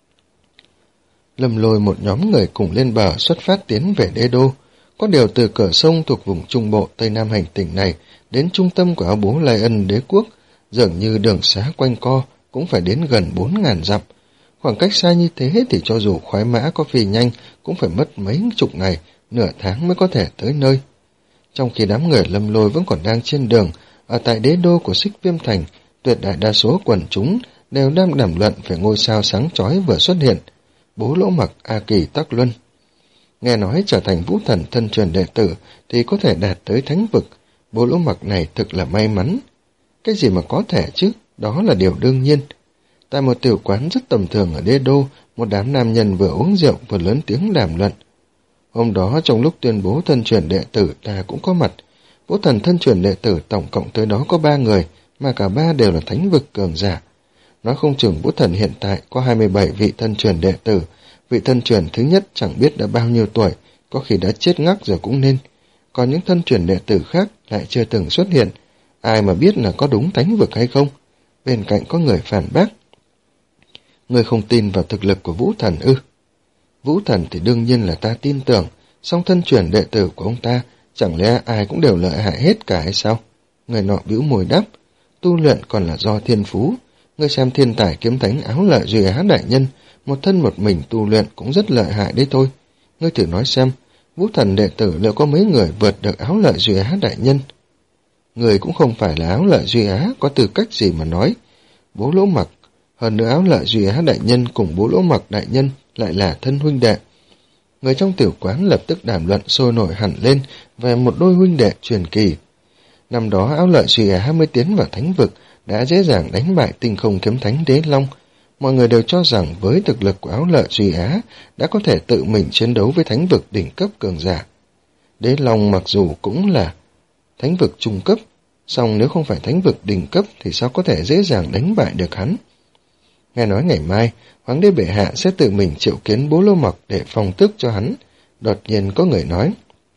Lâm Lôi một nhóm người cùng lên bờ xuất phát tiến về đế đô. Có điều từ cửa sông thuộc vùng trung bộ Tây Nam hành tỉnh này đến trung tâm của áo bố Lai Ân đế quốc, dường như đường xá quanh co cũng phải đến gần bốn ngàn dặm. Khoảng cách xa như thế thì cho dù khoái mã có phi nhanh cũng phải mất mấy chục ngày, nửa tháng mới có thể tới nơi. Trong khi đám người Lâm Lôi vẫn còn đang trên đường, ở tại đế đô của Xích Viêm Thành, tuyệt đại đa số quần chúng đều đang đàm luận về ngôi sao sáng chói vừa xuất hiện, Bố Lỗ Mặc A Kỳ Tắc Luân. Nghe nói trở thành vũ thần thân truyền đệ tử thì có thể đạt tới thánh vực, Bố Lỗ Mặc này thực là may mắn. Cái gì mà có thể chứ, đó là điều đương nhiên. Tại một tiểu quán rất tầm thường ở đế đô, một đám nam nhân vừa uống rượu vừa lớn tiếng đàm luận. Hôm đó trong lúc tuyên bố thân truyền đệ tử ta cũng có mặt. Vũ thần thân truyền đệ tử tổng cộng tới đó có ba người, mà cả ba đều là thánh vực cường giả. Nói không chừng vũ thần hiện tại có hai mươi bảy vị thân truyền đệ tử. Vị thân truyền thứ nhất chẳng biết đã bao nhiêu tuổi, có khi đã chết ngắc rồi cũng nên. Còn những thân truyền đệ tử khác lại chưa từng xuất hiện. Ai mà biết là có đúng thánh vực hay không? Bên cạnh có người phản bác. Người không tin vào thực lực của vũ thần ư? Vũ thần thì đương nhiên là ta tin tưởng, song thân truyền đệ tử của ông ta, chẳng lẽ ai cũng đều lợi hại hết cả hay sao? Người nọ bĩu môi đáp, tu luyện còn là do thiên phú. Ngươi xem thiên tài kiếm thánh Áo Lợi Duy Á đại nhân, một thân một mình tu luyện cũng rất lợi hại đấy thôi. Ngươi thử nói xem, vũ thần đệ tử liệu có mấy người vượt được Áo Lợi Duy Á đại nhân? Người cũng không phải là Áo Lợi Duy Á, có tư cách gì mà nói. Bố Lỗ Mặc, hơn nữa Áo Lợi Duy Á đại nhân cùng Bố Lỗ Mặc đại nhân lại là thân huynh đệ. Người trong tiểu quán lập tức đàm luận sôi nổi hẳn lên về một đôi huynh đệ truyền kỳ. Năm đó Áo Lợi Duy Á mới tiến vào thánh vực, đã dễ dàng đánh bại Tinh Không Kiếm Thánh Đế Long. Mọi người đều cho rằng với thực lực của Áo Lợi Duy Á đã có thể tự mình chiến đấu với thánh vực đỉnh cấp cường giả. Đế Long mặc dù cũng là thánh vực trung cấp, song nếu không phải thánh vực đỉnh cấp thì sao có thể dễ dàng đánh bại được hắn. Nghe nói ngày mai, Hoàng đế bệ hạ sẽ tự mình triệu kiến Bố Lỗ Mặc để phong tước cho hắn. Đột nhiên có người nói,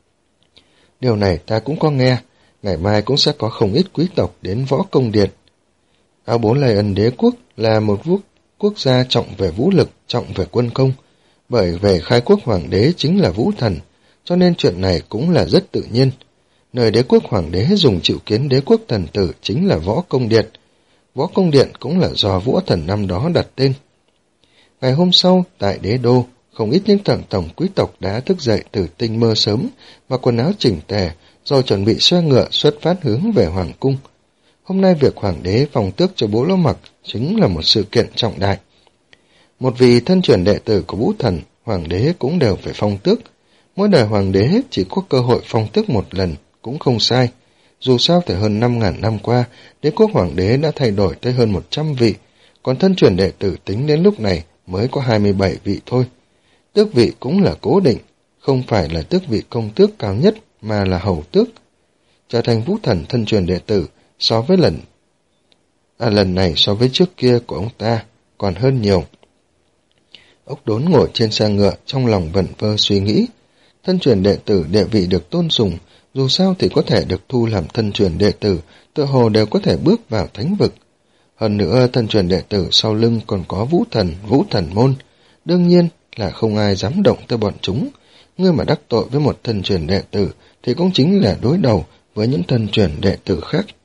điều này ta cũng có nghe, ngày mai cũng sẽ có không ít quý tộc đến Võ Công Điện. Áo Bố Lai Ân đế quốc là một quốc, quốc gia trọng về vũ lực, trọng về quân công, bởi về khai quốc hoàng đế chính là vũ thần, cho nên chuyện này cũng là rất tự nhiên. Nơi đế quốc hoàng đế dùng triệu kiến đế quốc thần tử chính là Võ Công Điện. Võ Công Điện cũng là do vũ thần năm đó đặt tên. Ngày hôm sau, tại đế đô, không ít những thượng tổng quý tộc đã thức dậy từ tinh mơ sớm, mặc quần áo chỉnh tề, rồi chuẩn bị xoay ngựa xuất phát hướng về hoàng cung. Hôm nay việc hoàng đế phong tước cho Bố Lỗ Mặc chính là một sự kiện trọng đại. Một vị thân truyền đệ tử của vũ thần, hoàng đế cũng đều phải phong tước. Mỗi đời hoàng đế chỉ có cơ hội phong tước một lần, cũng không sai. dù sao thì hơn năm ngàn năm qua, đế quốc hoàng đế đã thay đổi tới hơn một trăm vị, còn thân truyền đệ tử tính đến lúc này mới có hai mươi bảy vị thôi. Tước vị cũng là cố định, không phải là tước vị công tước cao nhất mà là hầu tước. Trở thành vũ thần thân truyền đệ tử so với lần à lần này so với trước kia của ông ta còn hơn nhiều. Ốc đốn ngồi trên xe ngựa, trong lòng vẩn vơ suy nghĩ. Thân truyền đệ tử địa vị được tôn sùng, dù sao thì có thể được thu làm thân truyền đệ tử, tựa hồ đều có thể bước vào thánh vực. Hơn nữa thân truyền đệ tử sau lưng còn có vũ thần, vũ thần môn. Đương nhiên là không ai dám động tới bọn chúng. Ngươi mà đắc tội với một thân truyền đệ tử thì cũng chính là đối đầu với những thân truyền đệ tử khác.